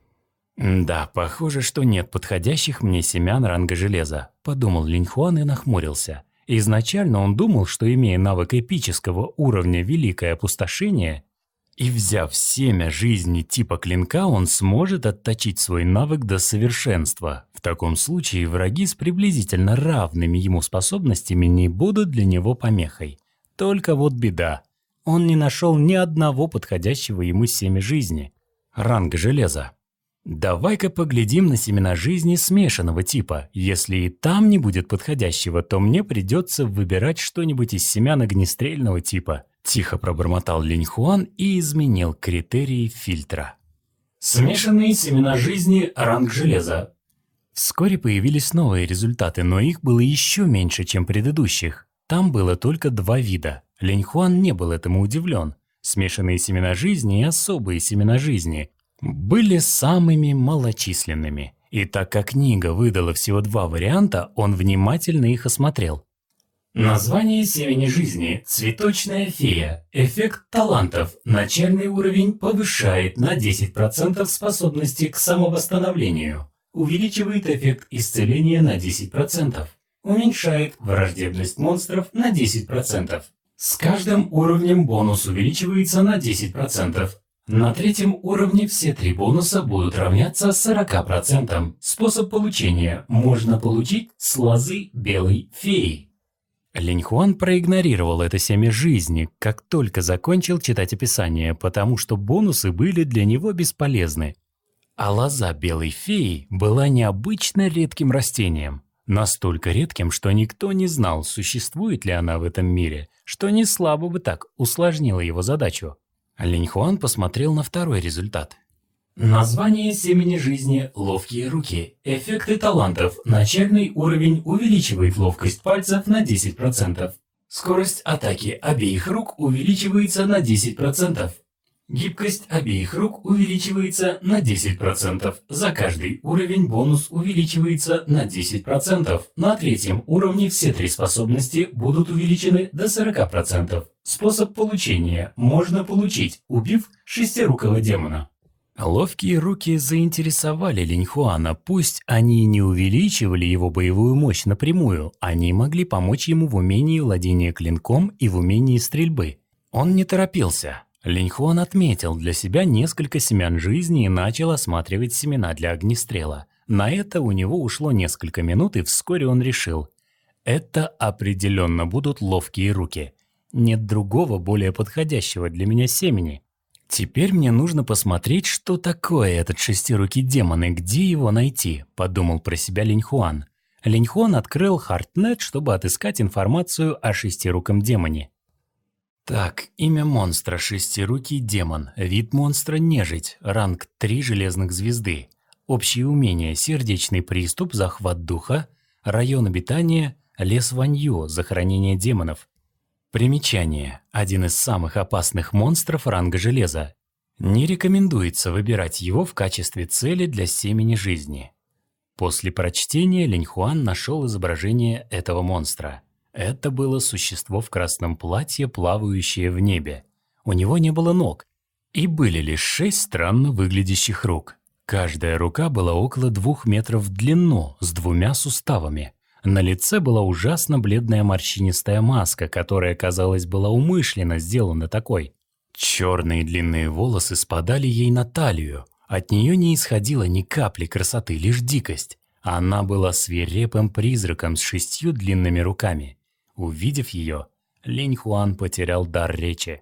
[SPEAKER 3] «Да, похоже, что нет подходящих мне семян ранга железа», – подумал Линьхуан и нахмурился. Изначально он думал, что имея навык эпического уровня Великое Опустошение и взяв семя жизни типа клинка, он сможет отточить свой навык до совершенства. В таком случае враги с приблизительно равными ему способностями не будут для него помехой. Только вот беда. Он не нашел ни одного подходящего ему семя жизни ранга железа. Давай-ка поглядим на семена жизни смешанного типа. Если и там не будет подходящего, то мне придется выбирать что-нибудь из семян огнестрельного типа. Тихо пробормотал Линьхуан и изменил критерии фильтра.
[SPEAKER 2] Смешанные семена жизни ранг железа.
[SPEAKER 3] Вскоре появились новые результаты, но их было еще меньше, чем предыдущих. Там было только два вида. Линьхуан не был этому удивлен. Смешанные семена жизни и особые семена жизни были самыми малочисленными. И так как книга выдала всего два варианта, он внимательно их осмотрел.
[SPEAKER 2] Название семени жизни. Цветочная фея. Эффект талантов. Начальный уровень повышает на десять процентов способности к самовосстановлению. Увеличивает эффект исцеления на десять процентов. Уменьшает враждебность монстров на десять процентов. С каждым уровнем бонус увеличивается на десять процентов. На третьем уровне все три бонуса будут равняться сорока процентам. Способ получения. Можно получить с лозы белой феи.
[SPEAKER 3] Линьхуан проигнорировал это семя жизни, как только закончил читать описание, потому что бонусы были для него бесполезны. А лоза белой феи была необычно редким растением. Настолько редким, что никто не знал, существует ли она в этом мире, что не слабо бы так усложнило его задачу. Линьхуан посмотрел на второй результат.
[SPEAKER 2] Название семени жизни «Ловкие руки». Эффекты талантов. Начальный уровень увеличивает ловкость пальцев на десять процентов. Скорость атаки обеих рук увеличивается на десять процентов. Гибкость обеих рук увеличивается на десять процентов. За каждый уровень бонус увеличивается на десять процентов. На третьем уровне все три способности будут увеличены до сорок процентов. Способ получения можно получить, убив шестирукого демона.
[SPEAKER 3] Ловкие руки заинтересовали Линьхуана, пусть они и не увеличивали его боевую мощь напрямую, они могли помочь ему в умении владения клинком и в умении стрельбы. Он не торопился. Линьхуан отметил для себя несколько семян жизни и начал осматривать семена для огнестрела. На это у него ушло несколько минут, и вскоре он решил: это определенно будут ловкие руки. Нет другого более подходящего для меня семени. «Теперь мне нужно посмотреть, что такое этот шестирукий демон и где его найти», – подумал про себя Линьхуан. Линьхуан открыл Хартнет, чтобы отыскать информацию о шестируком демоне. Так, имя монстра – шестирукий демон, вид монстра – нежить, ранг три железных звезды, общие умения – сердечный приступ, захват духа, район обитания – лес Ванью, захоронение демонов. Примечание. Один из самых опасных монстров ранга железа. Не рекомендуется выбирать его в качестве цели для семени жизни. После прочтения Линьхуан нашел изображение этого монстра. Это было существо в красном платье, плавающее в небе. У него не было ног, и были лишь шесть странно выглядящих рук. Каждая рука была около двух метров в длину, с двумя суставами. На лице была ужасно бледная морщинистая маска, которая, казалось, была умышленно сделана такой. Черные длинные волосы спадали ей на талию. От нее не исходило ни капли красоты, лишь дикость. Она была свирепым призраком с шестью длинными руками. Увидев ее, Линьхуан потерял дар речи.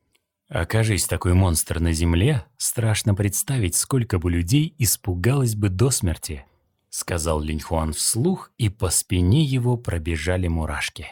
[SPEAKER 3] Окажись такой монстр на земле, страшно представить, сколько бы людей испугалось бы до смерти. — сказал Линьхуан вслух, и по спине его пробежали мурашки.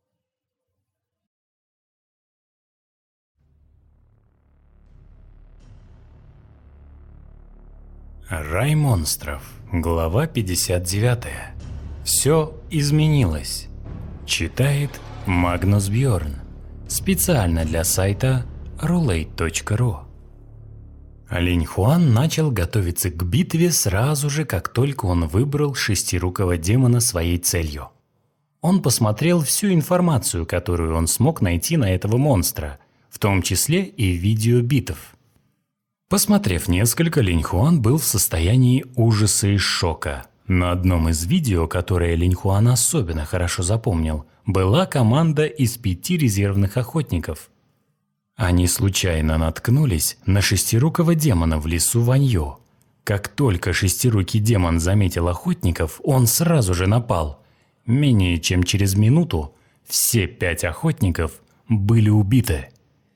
[SPEAKER 3] Рай монстров. Глава пятьдесят девять. Все изменилось. Читает Магнус Бьорн. Специально для сайта рулейт точка ру. Линьхуан начал готовиться к битве сразу же, как только он выбрал шестирукого демона своей целью. Он посмотрел всю информацию, которую он смог найти на этого монстра, в том числе и видео битв. Посмотрев несколько, Линьхуан был в состоянии ужаса и шока. На одном из видео, которое Линьхуан особенно хорошо запомнил, была команда из пяти резервных охотников. Они случайно наткнулись на шестирукого демона в лесу Ванью. Как только шестирукий демон заметил охотников, он сразу же напал. Менее чем через минуту все пять охотников были убиты.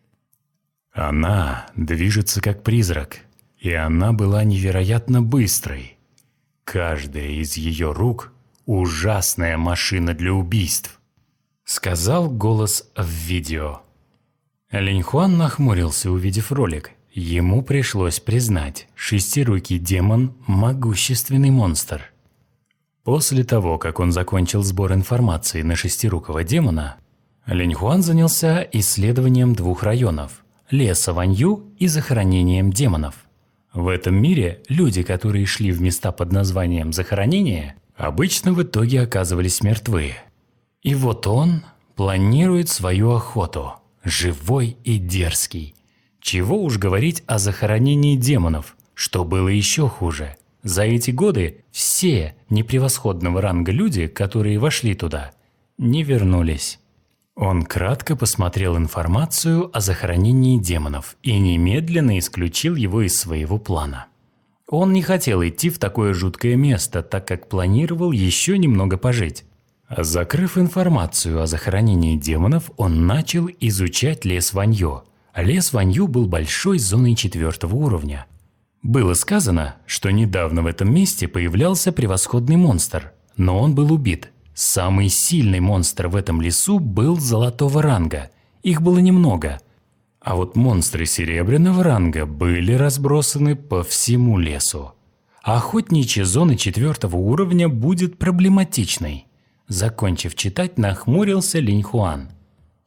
[SPEAKER 3] Она движется как призрак, и она была невероятно быстрой. Каждая из ее рук – ужасная машина для убийств, сказал голос в видео. Линьхуан нахмурился, увидев ролик. Ему пришлось признать, шестирукий демон – могущественный монстр. После того, как он закончил сбор информации на шестирукого демона, Линьхуан занялся исследованием двух районов – леса Ванью и захоронением демонов. В этом мире люди, которые шли в места под названием захоронения, обычно в итоге оказывались мертвы. И вот он планирует свою охоту. Живой и дерзкий. Чего уж говорить о захоронении демонов, что было еще хуже. За эти годы все непревосходного ранга люди, которые вошли туда, не вернулись. Он кратко посмотрел информацию о захоронении демонов и немедленно исключил его из своего плана. Он не хотел идти в такое жуткое место, так как планировал еще немного пожить. Закрыв информацию о захоронении демонов, он начал изучать лес Ванью. Лес Ванью был большой зоной четвертого уровня. Было сказано, что недавно в этом месте появлялся превосходный монстр, но он был убит. Самый сильный монстр в этом лесу был золотого ранга, их было немного. А вот монстры серебряного ранга были разбросаны по всему лесу. Охотничья зона четвертого уровня будет проблематичной. Закончив читать, нахмурился Линьхуан.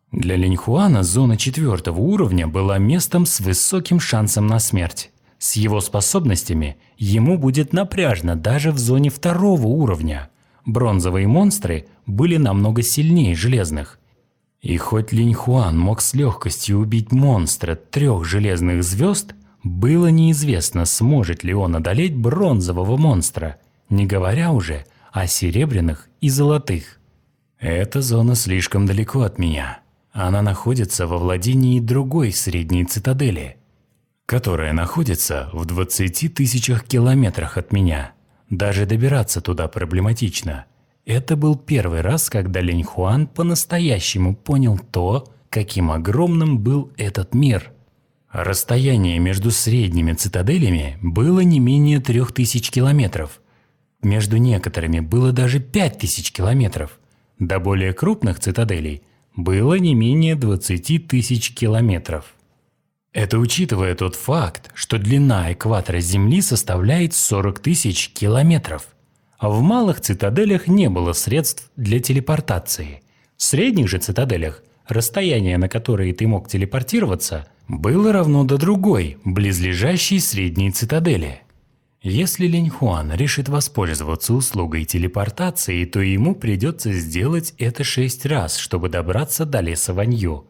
[SPEAKER 3] Для Линьхуана зона четвертого уровня была местом с высоким шансом на смерть. С его способностями ему будет напряжно даже в зоне второго уровня. Бронзовые монстры были намного сильнее железных. И хоть Линьхуан мог с легкостью убить монстра трех железных звезд, было неизвестно, сможет ли он одолеть бронзового монстра, не говоря уже о серебряных и золотых. Эта зона слишком далеко от меня. Она находится во владении другой средней цитадели, которая находится в двадцати тысячах километрах от меня. Даже добираться туда проблематично. Это был первый раз, когда Линьхуан по-настоящему понял то, каким огромным был этот мир. Расстояние между средними цитаделями было не менее трех тысяч километров. Между некоторыми было даже пять тысяч километров. До более крупных цитаделей было не менее двадцати тысяч километров. Это учитывая тот факт, что длина экватора Земли составляет сорок тысяч километров. А в малых цитаделях не было средств для телепортации. В средних же цитаделях расстояние, на которое ты мог телепортироваться, было равно до другой, близлежащей средней цитадели. Если Линьхуан решит воспользоваться услугой телепортации, то ему придется сделать это шесть раз, чтобы добраться до леса Ванью.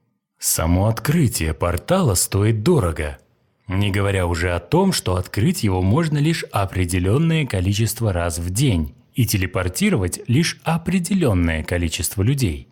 [SPEAKER 3] Само открытие портала стоит дорого, не говоря уже о том, что открыть его можно лишь определенное количество раз в день и телепортировать лишь определенное количество людей.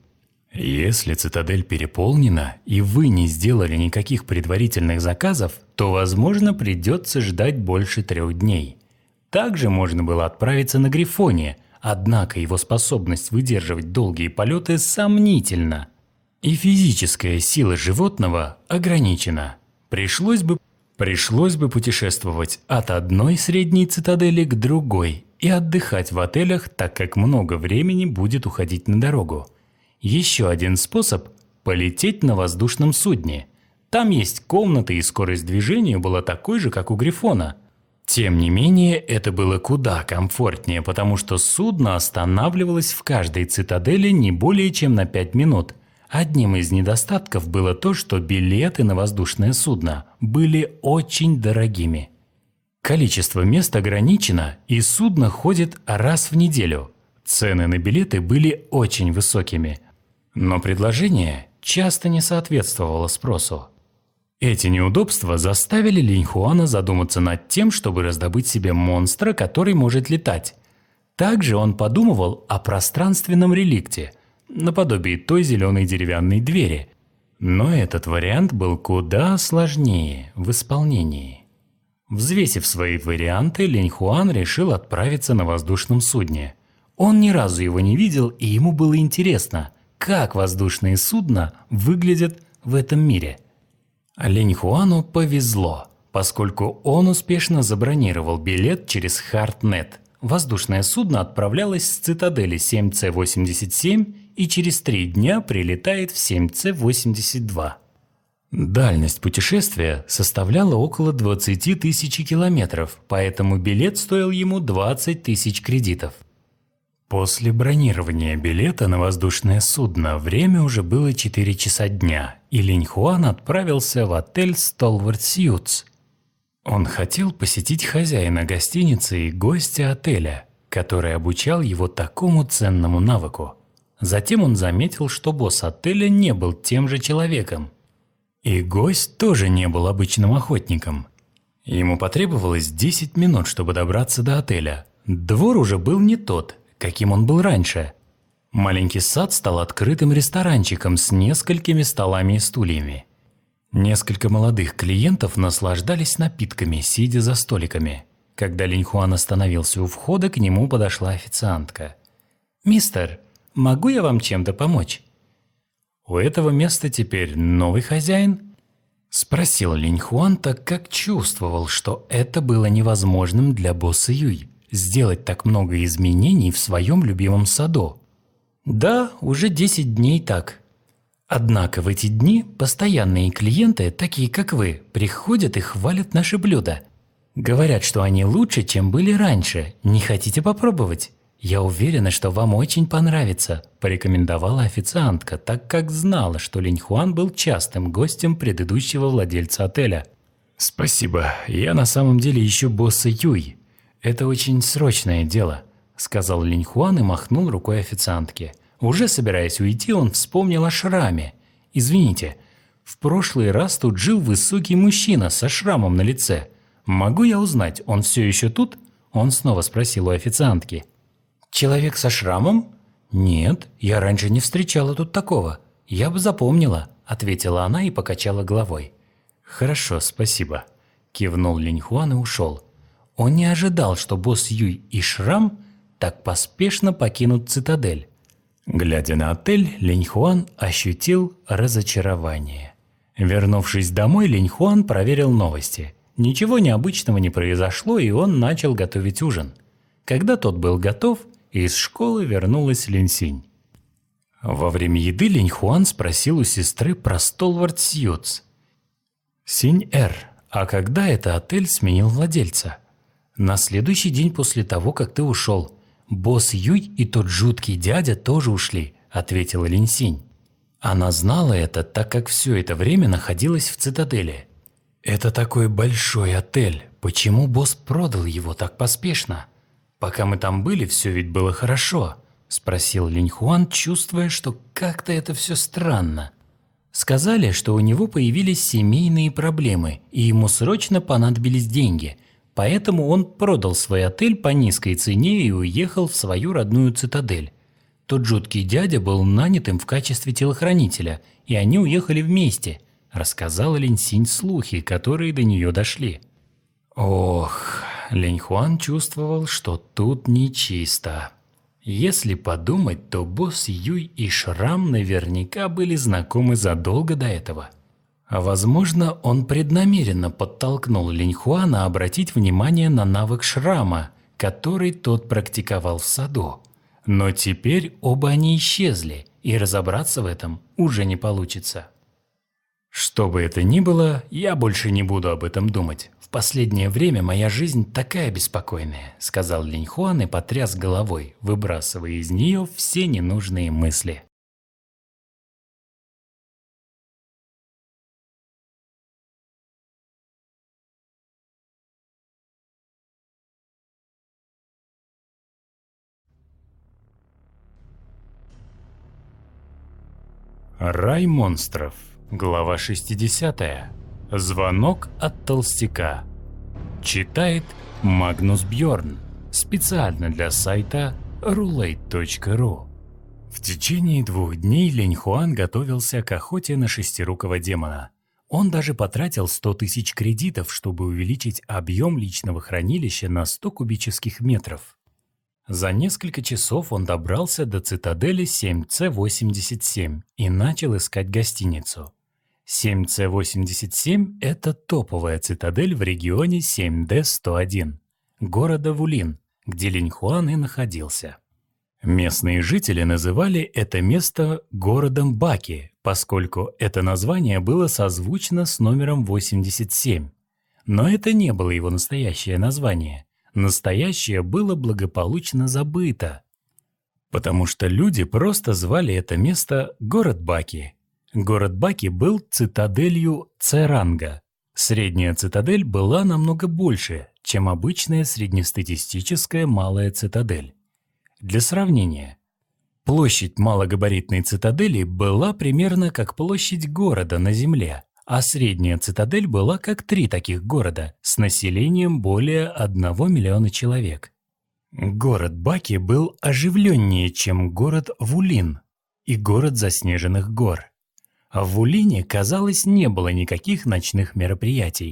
[SPEAKER 3] Если цитадель переполнена и вы не сделали никаких предварительных заказов, то, возможно, придется ждать больше трех дней. Также можно было отправиться на Грифоне, однако его способность выдерживать долгие полеты сомнительна. И физическая сила животного ограничена. Пришлось бы, пришлось бы путешествовать от одной средней цитадели к другой и отдыхать в отелях, так как много времени будет уходить на дорогу. Еще один способ – полететь на воздушном судне. Там есть комнаты и скорость движения была такой же, как у Грифона. Тем не менее, это было куда комфортнее, потому что судно останавливалось в каждой цитадели не более чем на пять минут. Одним из недостатков было то, что билеты на воздушное судно были очень дорогими. Количество мест ограничено, и судно ходит раз в неделю. Цены на билеты были очень высокими, но предложение часто не соответствовало спросу. Эти неудобства заставили Линьхуана задуматься над тем, чтобы раздобыть себе монстра, который может летать. Также он подумывал о пространственном реликте, наподобие той зеленой деревянной двери. Но этот вариант был куда сложнее в исполнении. Взвесив свои варианты, Линьхуан решил отправиться на воздушном судне. Он ни разу его не видел, и ему было интересно, как воздушные судна выглядят в этом мире. Линьхуану повезло, поскольку он успешно забронировал билет через Хартнет. Воздушное судно отправлялось с цитадели семь С восемьдесят семь и через три дня прилетает в семь С восемьдесят два. Дальность путешествия составляла около двадцати тысяч километров, поэтому билет стоил ему двадцать тысяч кредитов. После бронирования билета на воздушное судно время уже было четыре часа дня, и Линьхуан отправился в отель Столвард Сьюз. Он хотел посетить хозяина гостиницы и гостя отеля, который обучал его такому ценному навыку. Затем он заметил, что босс отеля не был тем же человеком. И гость тоже не был обычным охотником. Ему потребовалось десять минут, чтобы добраться до отеля. Двор уже был не тот, каким он был раньше. Маленький сад стал открытым ресторанчиком с несколькими столами и стульями. Несколько молодых клиентов наслаждались напитками, сидя за столиками. Когда Линьхуан остановился у входа, к нему подошла официантка. «Мистер, могу я вам чем-то помочь?» «У этого места теперь новый хозяин?» – спросил Линьхуан, так как чувствовал, что это было невозможным для босса Юй – сделать так много изменений в своем любимом саду. «Да, уже десять дней так. Однако в эти дни постоянные клиенты, такие как вы, приходят и хвалят наши блюда. Говорят, что они лучше, чем были раньше. Не хотите попробовать? «Я уверена, что вам очень понравится», – порекомендовала официантка, так как знала, что Линьхуан был частым гостем предыдущего владельца отеля. «Спасибо, я на самом деле ищу босса Юй. Это очень срочное дело», – сказал Линьхуан и махнул рукой официантке. Уже собираясь уйти, он вспомнил о шраме. «Извините, в прошлый раз тут жил высокий мужчина со шрамом на лице. Могу я узнать, он все еще тут?» Он снова спросил у официантки. «Человек со шрамом? Нет, я раньше не встречала тут такого. Я бы запомнила», – ответила она и покачала головой. «Хорошо, спасибо», – кивнул Линьхуан и ушел. Он не ожидал, что босс Юй и Шрам так поспешно покинут цитадель. Глядя на отель, Линьхуан ощутил разочарование. Вернувшись домой, Линьхуан проверил новости. Ничего необычного не произошло, и он начал готовить ужин. Когда тот был готов, из школы вернулась Линсинь. Во время еды Линьхуан спросил у сестры про Столвард Сьюз. «Синь-Эр, а когда это отель сменил владельца?» «На следующий день после того, как ты ушел. Босс Юй и тот жуткий дядя тоже ушли», – ответила Линсинь. Она знала это, так как все это время находилась в цитадели. «Это такой большой отель. Почему босс продал его так поспешно? Пока мы там были, все ведь было хорошо», – спросил Линьхуан, чувствуя, что как-то это все странно. Сказали, что у него появились семейные проблемы, и ему срочно понадобились деньги, поэтому он продал свой отель по низкой цене и уехал в свою родную цитадель. Тот жуткий дядя был нанят им в качестве телохранителя, и они уехали вместе, рассказала Линсинь слухи, которые до нее дошли. Ох, Линьхуан чувствовал, что тут нечисто. Если подумать, то босс Юй и Шрам наверняка были знакомы задолго до этого. А возможно, он преднамеренно подтолкнул Линьхуана обратить внимание на навык Шрама, который тот практиковал в саду. Но теперь оба они исчезли, и разобраться в этом уже не получится. Что бы это ни было, я больше не буду об этом думать. В последнее время моя жизнь такая беспокойная, сказал Линьхуан и потряс головой, выбрасывая из нее все ненужные мысли. Рай монстров. Глава шестидесятая. Звонок от толстяка. Читает Магнус Бьорн. Специально для сайта рулейт точка ру. В течение двух дней Линьхуан готовился к охоте на шестирукого демона. Он даже потратил сто тысяч кредитов, чтобы увеличить объем личного хранилища на сто кубических метров. За несколько часов он добрался до цитадели семь С восемьдесят семь и начал искать гостиницу. семь С восемьдесят семь – это топовая цитадель в регионе семь Д сто один, города Вулин, где Линьхуан и находился. Местные жители называли это место городом Баки, поскольку это название было созвучно с номером восемьдесят семь. Но это не было его настоящее название. Настоящее было благополучно забыто, потому что люди просто звали это место город Баки. Город Баки был цитаделью С-ранга. Средняя цитадель была намного больше, чем обычная среднестатистическая малая цитадель. Для сравнения, площадь малогабаритной цитадели была примерно как площадь города на Земле, а средняя цитадель была как три таких города с населением более одного миллиона человек. Город Баки был оживленнее, чем город Вулин и город заснеженных гор. А в Вулине, казалось, не было никаких ночных мероприятий.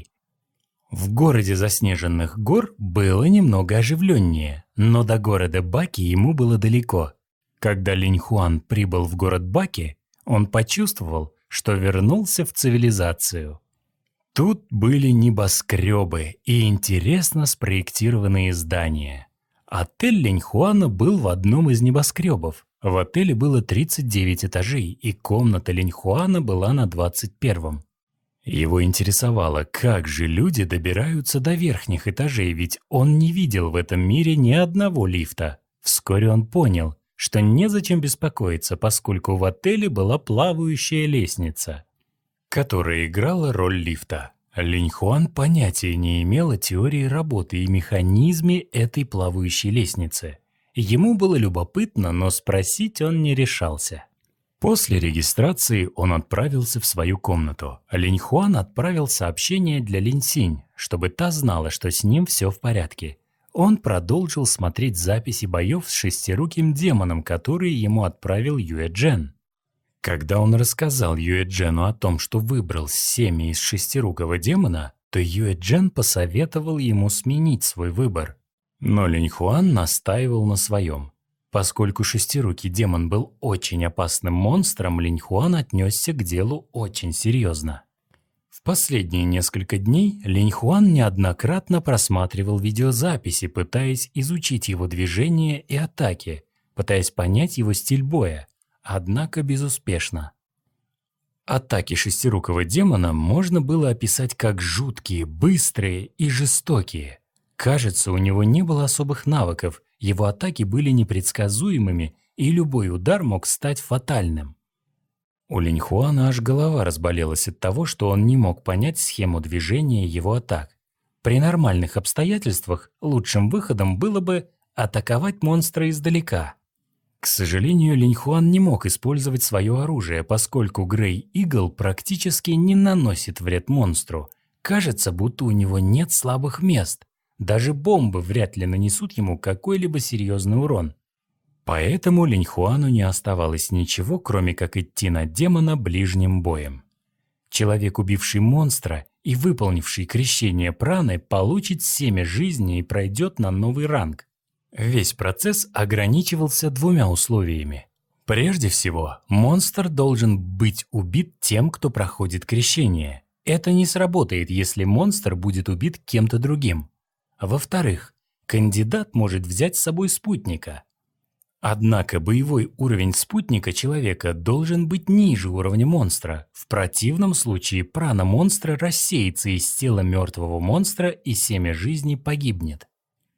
[SPEAKER 3] В городе заснеженных гор было немного оживленнее, но до города Баки ему было далеко. Когда Линьхуан прибыл в город Баки, он почувствовал, что вернулся в цивилизацию. Тут были небоскребы и интересно спроектированные здания. Отель Линьхуана был в одном из небоскребов. В отеле было тридцать девять этажей, и комната Линьхуана была на двадцать первом. Его интересовало, как же люди добираются до верхних этажей, ведь он не видел в этом мире ни одного лифта. В Вскоре он понял, что незачем беспокоиться, поскольку в отеле была плавающая лестница, которая играла роль лифта. Линьхуан понятия не имел о теории работы и механизме этой плавающей лестницы. Ему было любопытно, но спросить он не решался. После регистрации он отправился в свою комнату. Линьхуан отправил сообщение для Линьсинь, чтобы та знала, что с ним все в порядке. Он продолжил смотреть записи боев с шестируким демоном, которые ему отправил Юэ Джен. Когда он рассказал Юэ Джену о том, что выбрал семя из шестирукого демона, то Юэ Джен посоветовал ему сменить свой выбор. Но Линьхуан настаивал на своем. Поскольку шестирукий демон был очень опасным монстром, Линьхуан отнесся к делу очень серьезно. В последние несколько дней Линьхуан неоднократно просматривал видеозаписи, пытаясь изучить его движения и атаки, пытаясь понять его стиль боя, однако безуспешно. Атаки шестирукого демона можно было описать как жуткие, быстрые и жестокие. Кажется, у него не было особых навыков, его атаки были непредсказуемыми, и любой удар мог стать фатальным. У Линьхуана аж голова разболелась от того, что он не мог понять схему движения его атак. При нормальных обстоятельствах лучшим выходом было бы атаковать монстра издалека. К сожалению, Линьхуан не мог использовать свое оружие, поскольку Грей Игл практически не наносит вред монстру. Кажется, будто у него нет слабых мест. Даже бомбы вряд ли нанесут ему какой-либо серьезный урон. Поэтому Линьхуану не оставалось ничего, кроме как идти на демона ближним боем. Человек, убивший монстра и выполнивший крещение праны, получит семя жизни и пройдет на новый ранг. Весь процесс ограничивался двумя условиями. Прежде всего, монстр должен быть убит тем, кто проходит крещение. Это не сработает, если монстр будет убит кем-то другим. Во-вторых, кандидат может взять с собой спутника. Однако боевой уровень спутника человека должен быть ниже уровня монстра. В противном случае прана монстра рассеется из тела мертвого монстра, и семя жизни погибнет.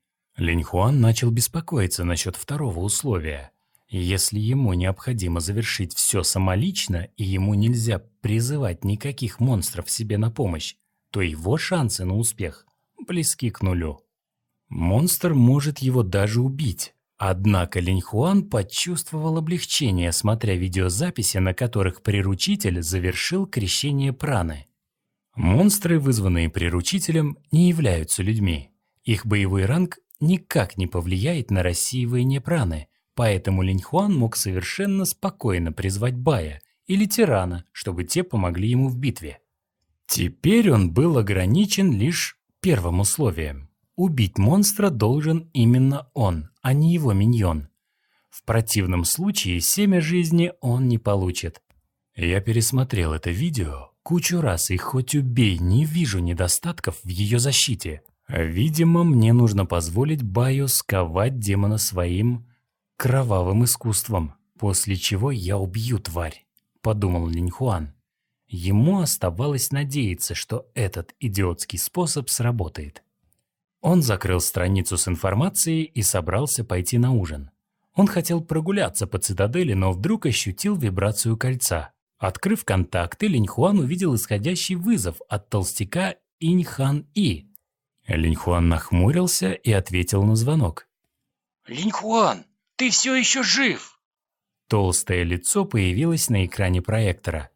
[SPEAKER 3] Линьхуан начал беспокоиться насчет второго условия. Если ему необходимо завершить все самолично, и ему нельзя призывать никаких монстров себе на помощь, то его шансы на успех близки к нулю. Монстр может его даже убить. Однако Линьхуан почувствовал облегчение, смотря видеозаписи, на которых приручитель завершил крещение праны. Монстры, вызванные приручителем, не являются людьми. Их боевой ранг никак не повлияет на рассеивание праны, поэтому Линьхуан мог совершенно спокойно призвать Бая или Тирана, чтобы те помогли ему в битве. Теперь он был ограничен лишь первым условием. Убить монстра должен именно он, а не его миньон. В противном случае семя жизни он не получит. Я пересмотрел это видео кучу раз, и хоть убей, не вижу недостатков в ее защите. Видимо, мне нужно позволить Баю сковать демона своим кровавым искусством, после чего я убью тварь, подумал Линьхуан. Ему оставалось надеяться, что этот идиотский способ сработает. Он закрыл страницу с информацией и собрался пойти на ужин. Он хотел прогуляться по цитадели, но вдруг ощутил вибрацию кольца. Открыв контакты, Линьхуан увидел исходящий вызов от толстяка Инь-хан-И. Линьхуан нахмурился и ответил на звонок.
[SPEAKER 5] «Линьхуан, ты все еще жив!»
[SPEAKER 3] Толстое лицо появилось на экране проектора.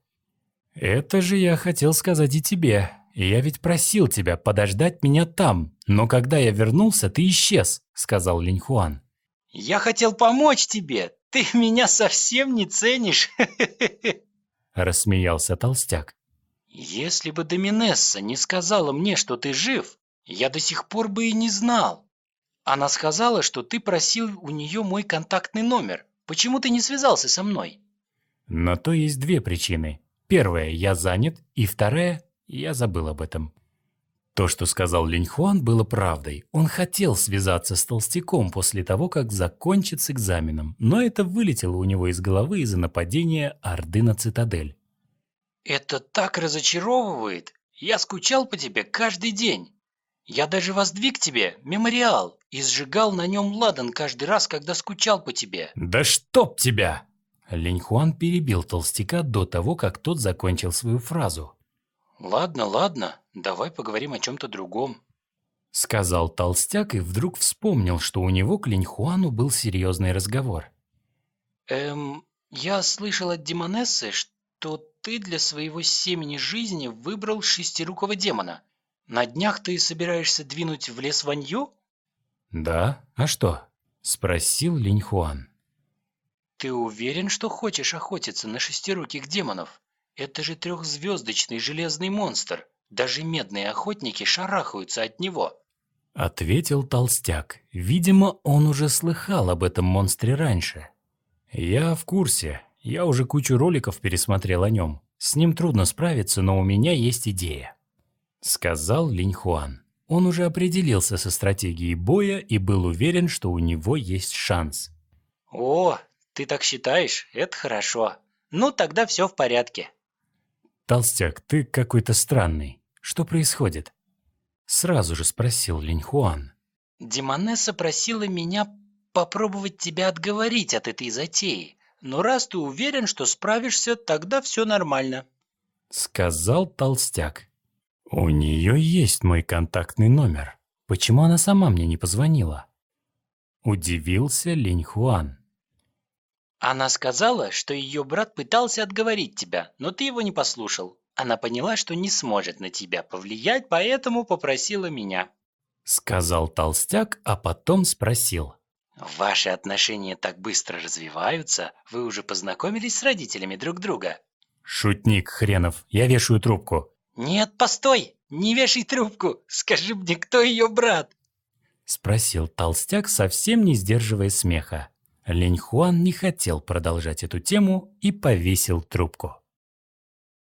[SPEAKER 3] «Это же я хотел сказать и тебе. Я ведь просил тебя подождать меня там, но когда я вернулся, ты исчез», — сказал Линьхуан.
[SPEAKER 5] «Я хотел помочь тебе. Ты меня совсем не ценишь!»
[SPEAKER 3] Рассмеялся толстяк.
[SPEAKER 5] «Если бы Доминесса не сказала мне, что ты жив, я до сих пор бы и не знал. Она сказала, что ты просил у нее мой контактный номер. Почему ты не связался со мной?»
[SPEAKER 3] На то есть две причины. Первая – я занят, и вторая – я забыл об этом. То, что сказал Линьхуан, было правдой. Он хотел связаться с толстяком после того, как закончит с экзаменом, но это вылетело у него из головы из-за нападения Орды на цитадель.
[SPEAKER 5] «Это так разочаровывает. Я скучал по тебе каждый день. Я даже воздвиг тебе мемориал и сжигал на нем ладан каждый раз, когда скучал по тебе.
[SPEAKER 3] Да чтоб тебя! Линьхуан перебил толстяка до того, как тот закончил свою фразу.
[SPEAKER 5] Ладно, ладно, давай поговорим о чем-то другом.
[SPEAKER 3] Сказал толстяк и вдруг вспомнил, что у него к Линьхуану был серьезный разговор.
[SPEAKER 5] Эм, я слышал от демонессы, что ты для своего семени жизни выбрал шестирукого демона. На днях ты собираешься двинуть в лес Ванью?
[SPEAKER 3] Да, а что? Спросил Линьхуан.
[SPEAKER 5] Ты уверен, что хочешь охотиться на шестируких демонов? Это же трехзвездочный железный монстр. Даже медные охотники шарахаются от него.
[SPEAKER 3] Ответил толстяк. Видимо, он уже слыхал об этом монстре раньше. Я в курсе. Я уже кучу роликов пересмотрел о нем. С ним трудно справиться, но у меня есть идея. Сказал Линьхуан. Он уже определился со стратегией боя и был уверен, что у него есть шанс.
[SPEAKER 5] О, ты так считаешь? Это хорошо. Ну, тогда все в порядке.
[SPEAKER 3] Толстяк, ты какой-то странный. Что происходит? Сразу же спросил Линьхуан.
[SPEAKER 5] Демонесса просила меня попробовать тебя отговорить от этой затеи. Но раз ты уверен, что справишься, тогда все нормально.
[SPEAKER 3] Сказал толстяк. У нее есть мой контактный номер. Почему она сама мне не позвонила? Удивился Линьхуан.
[SPEAKER 5] Она сказала, что ее брат пытался отговорить тебя, но ты его не послушал. Она поняла, что не сможет на тебя повлиять, поэтому попросила меня.
[SPEAKER 3] Сказал толстяк, а потом спросил.
[SPEAKER 5] Ваши отношения так быстро развиваются, вы уже познакомились с родителями друг друга?
[SPEAKER 3] Шутник хренов, я вешаю трубку.
[SPEAKER 5] Нет, постой, не вешай трубку, скажи мне, кто ее брат?
[SPEAKER 3] Спросил толстяк, совсем не сдерживая смеха. Линьхуан не хотел продолжать эту тему и повесил трубку.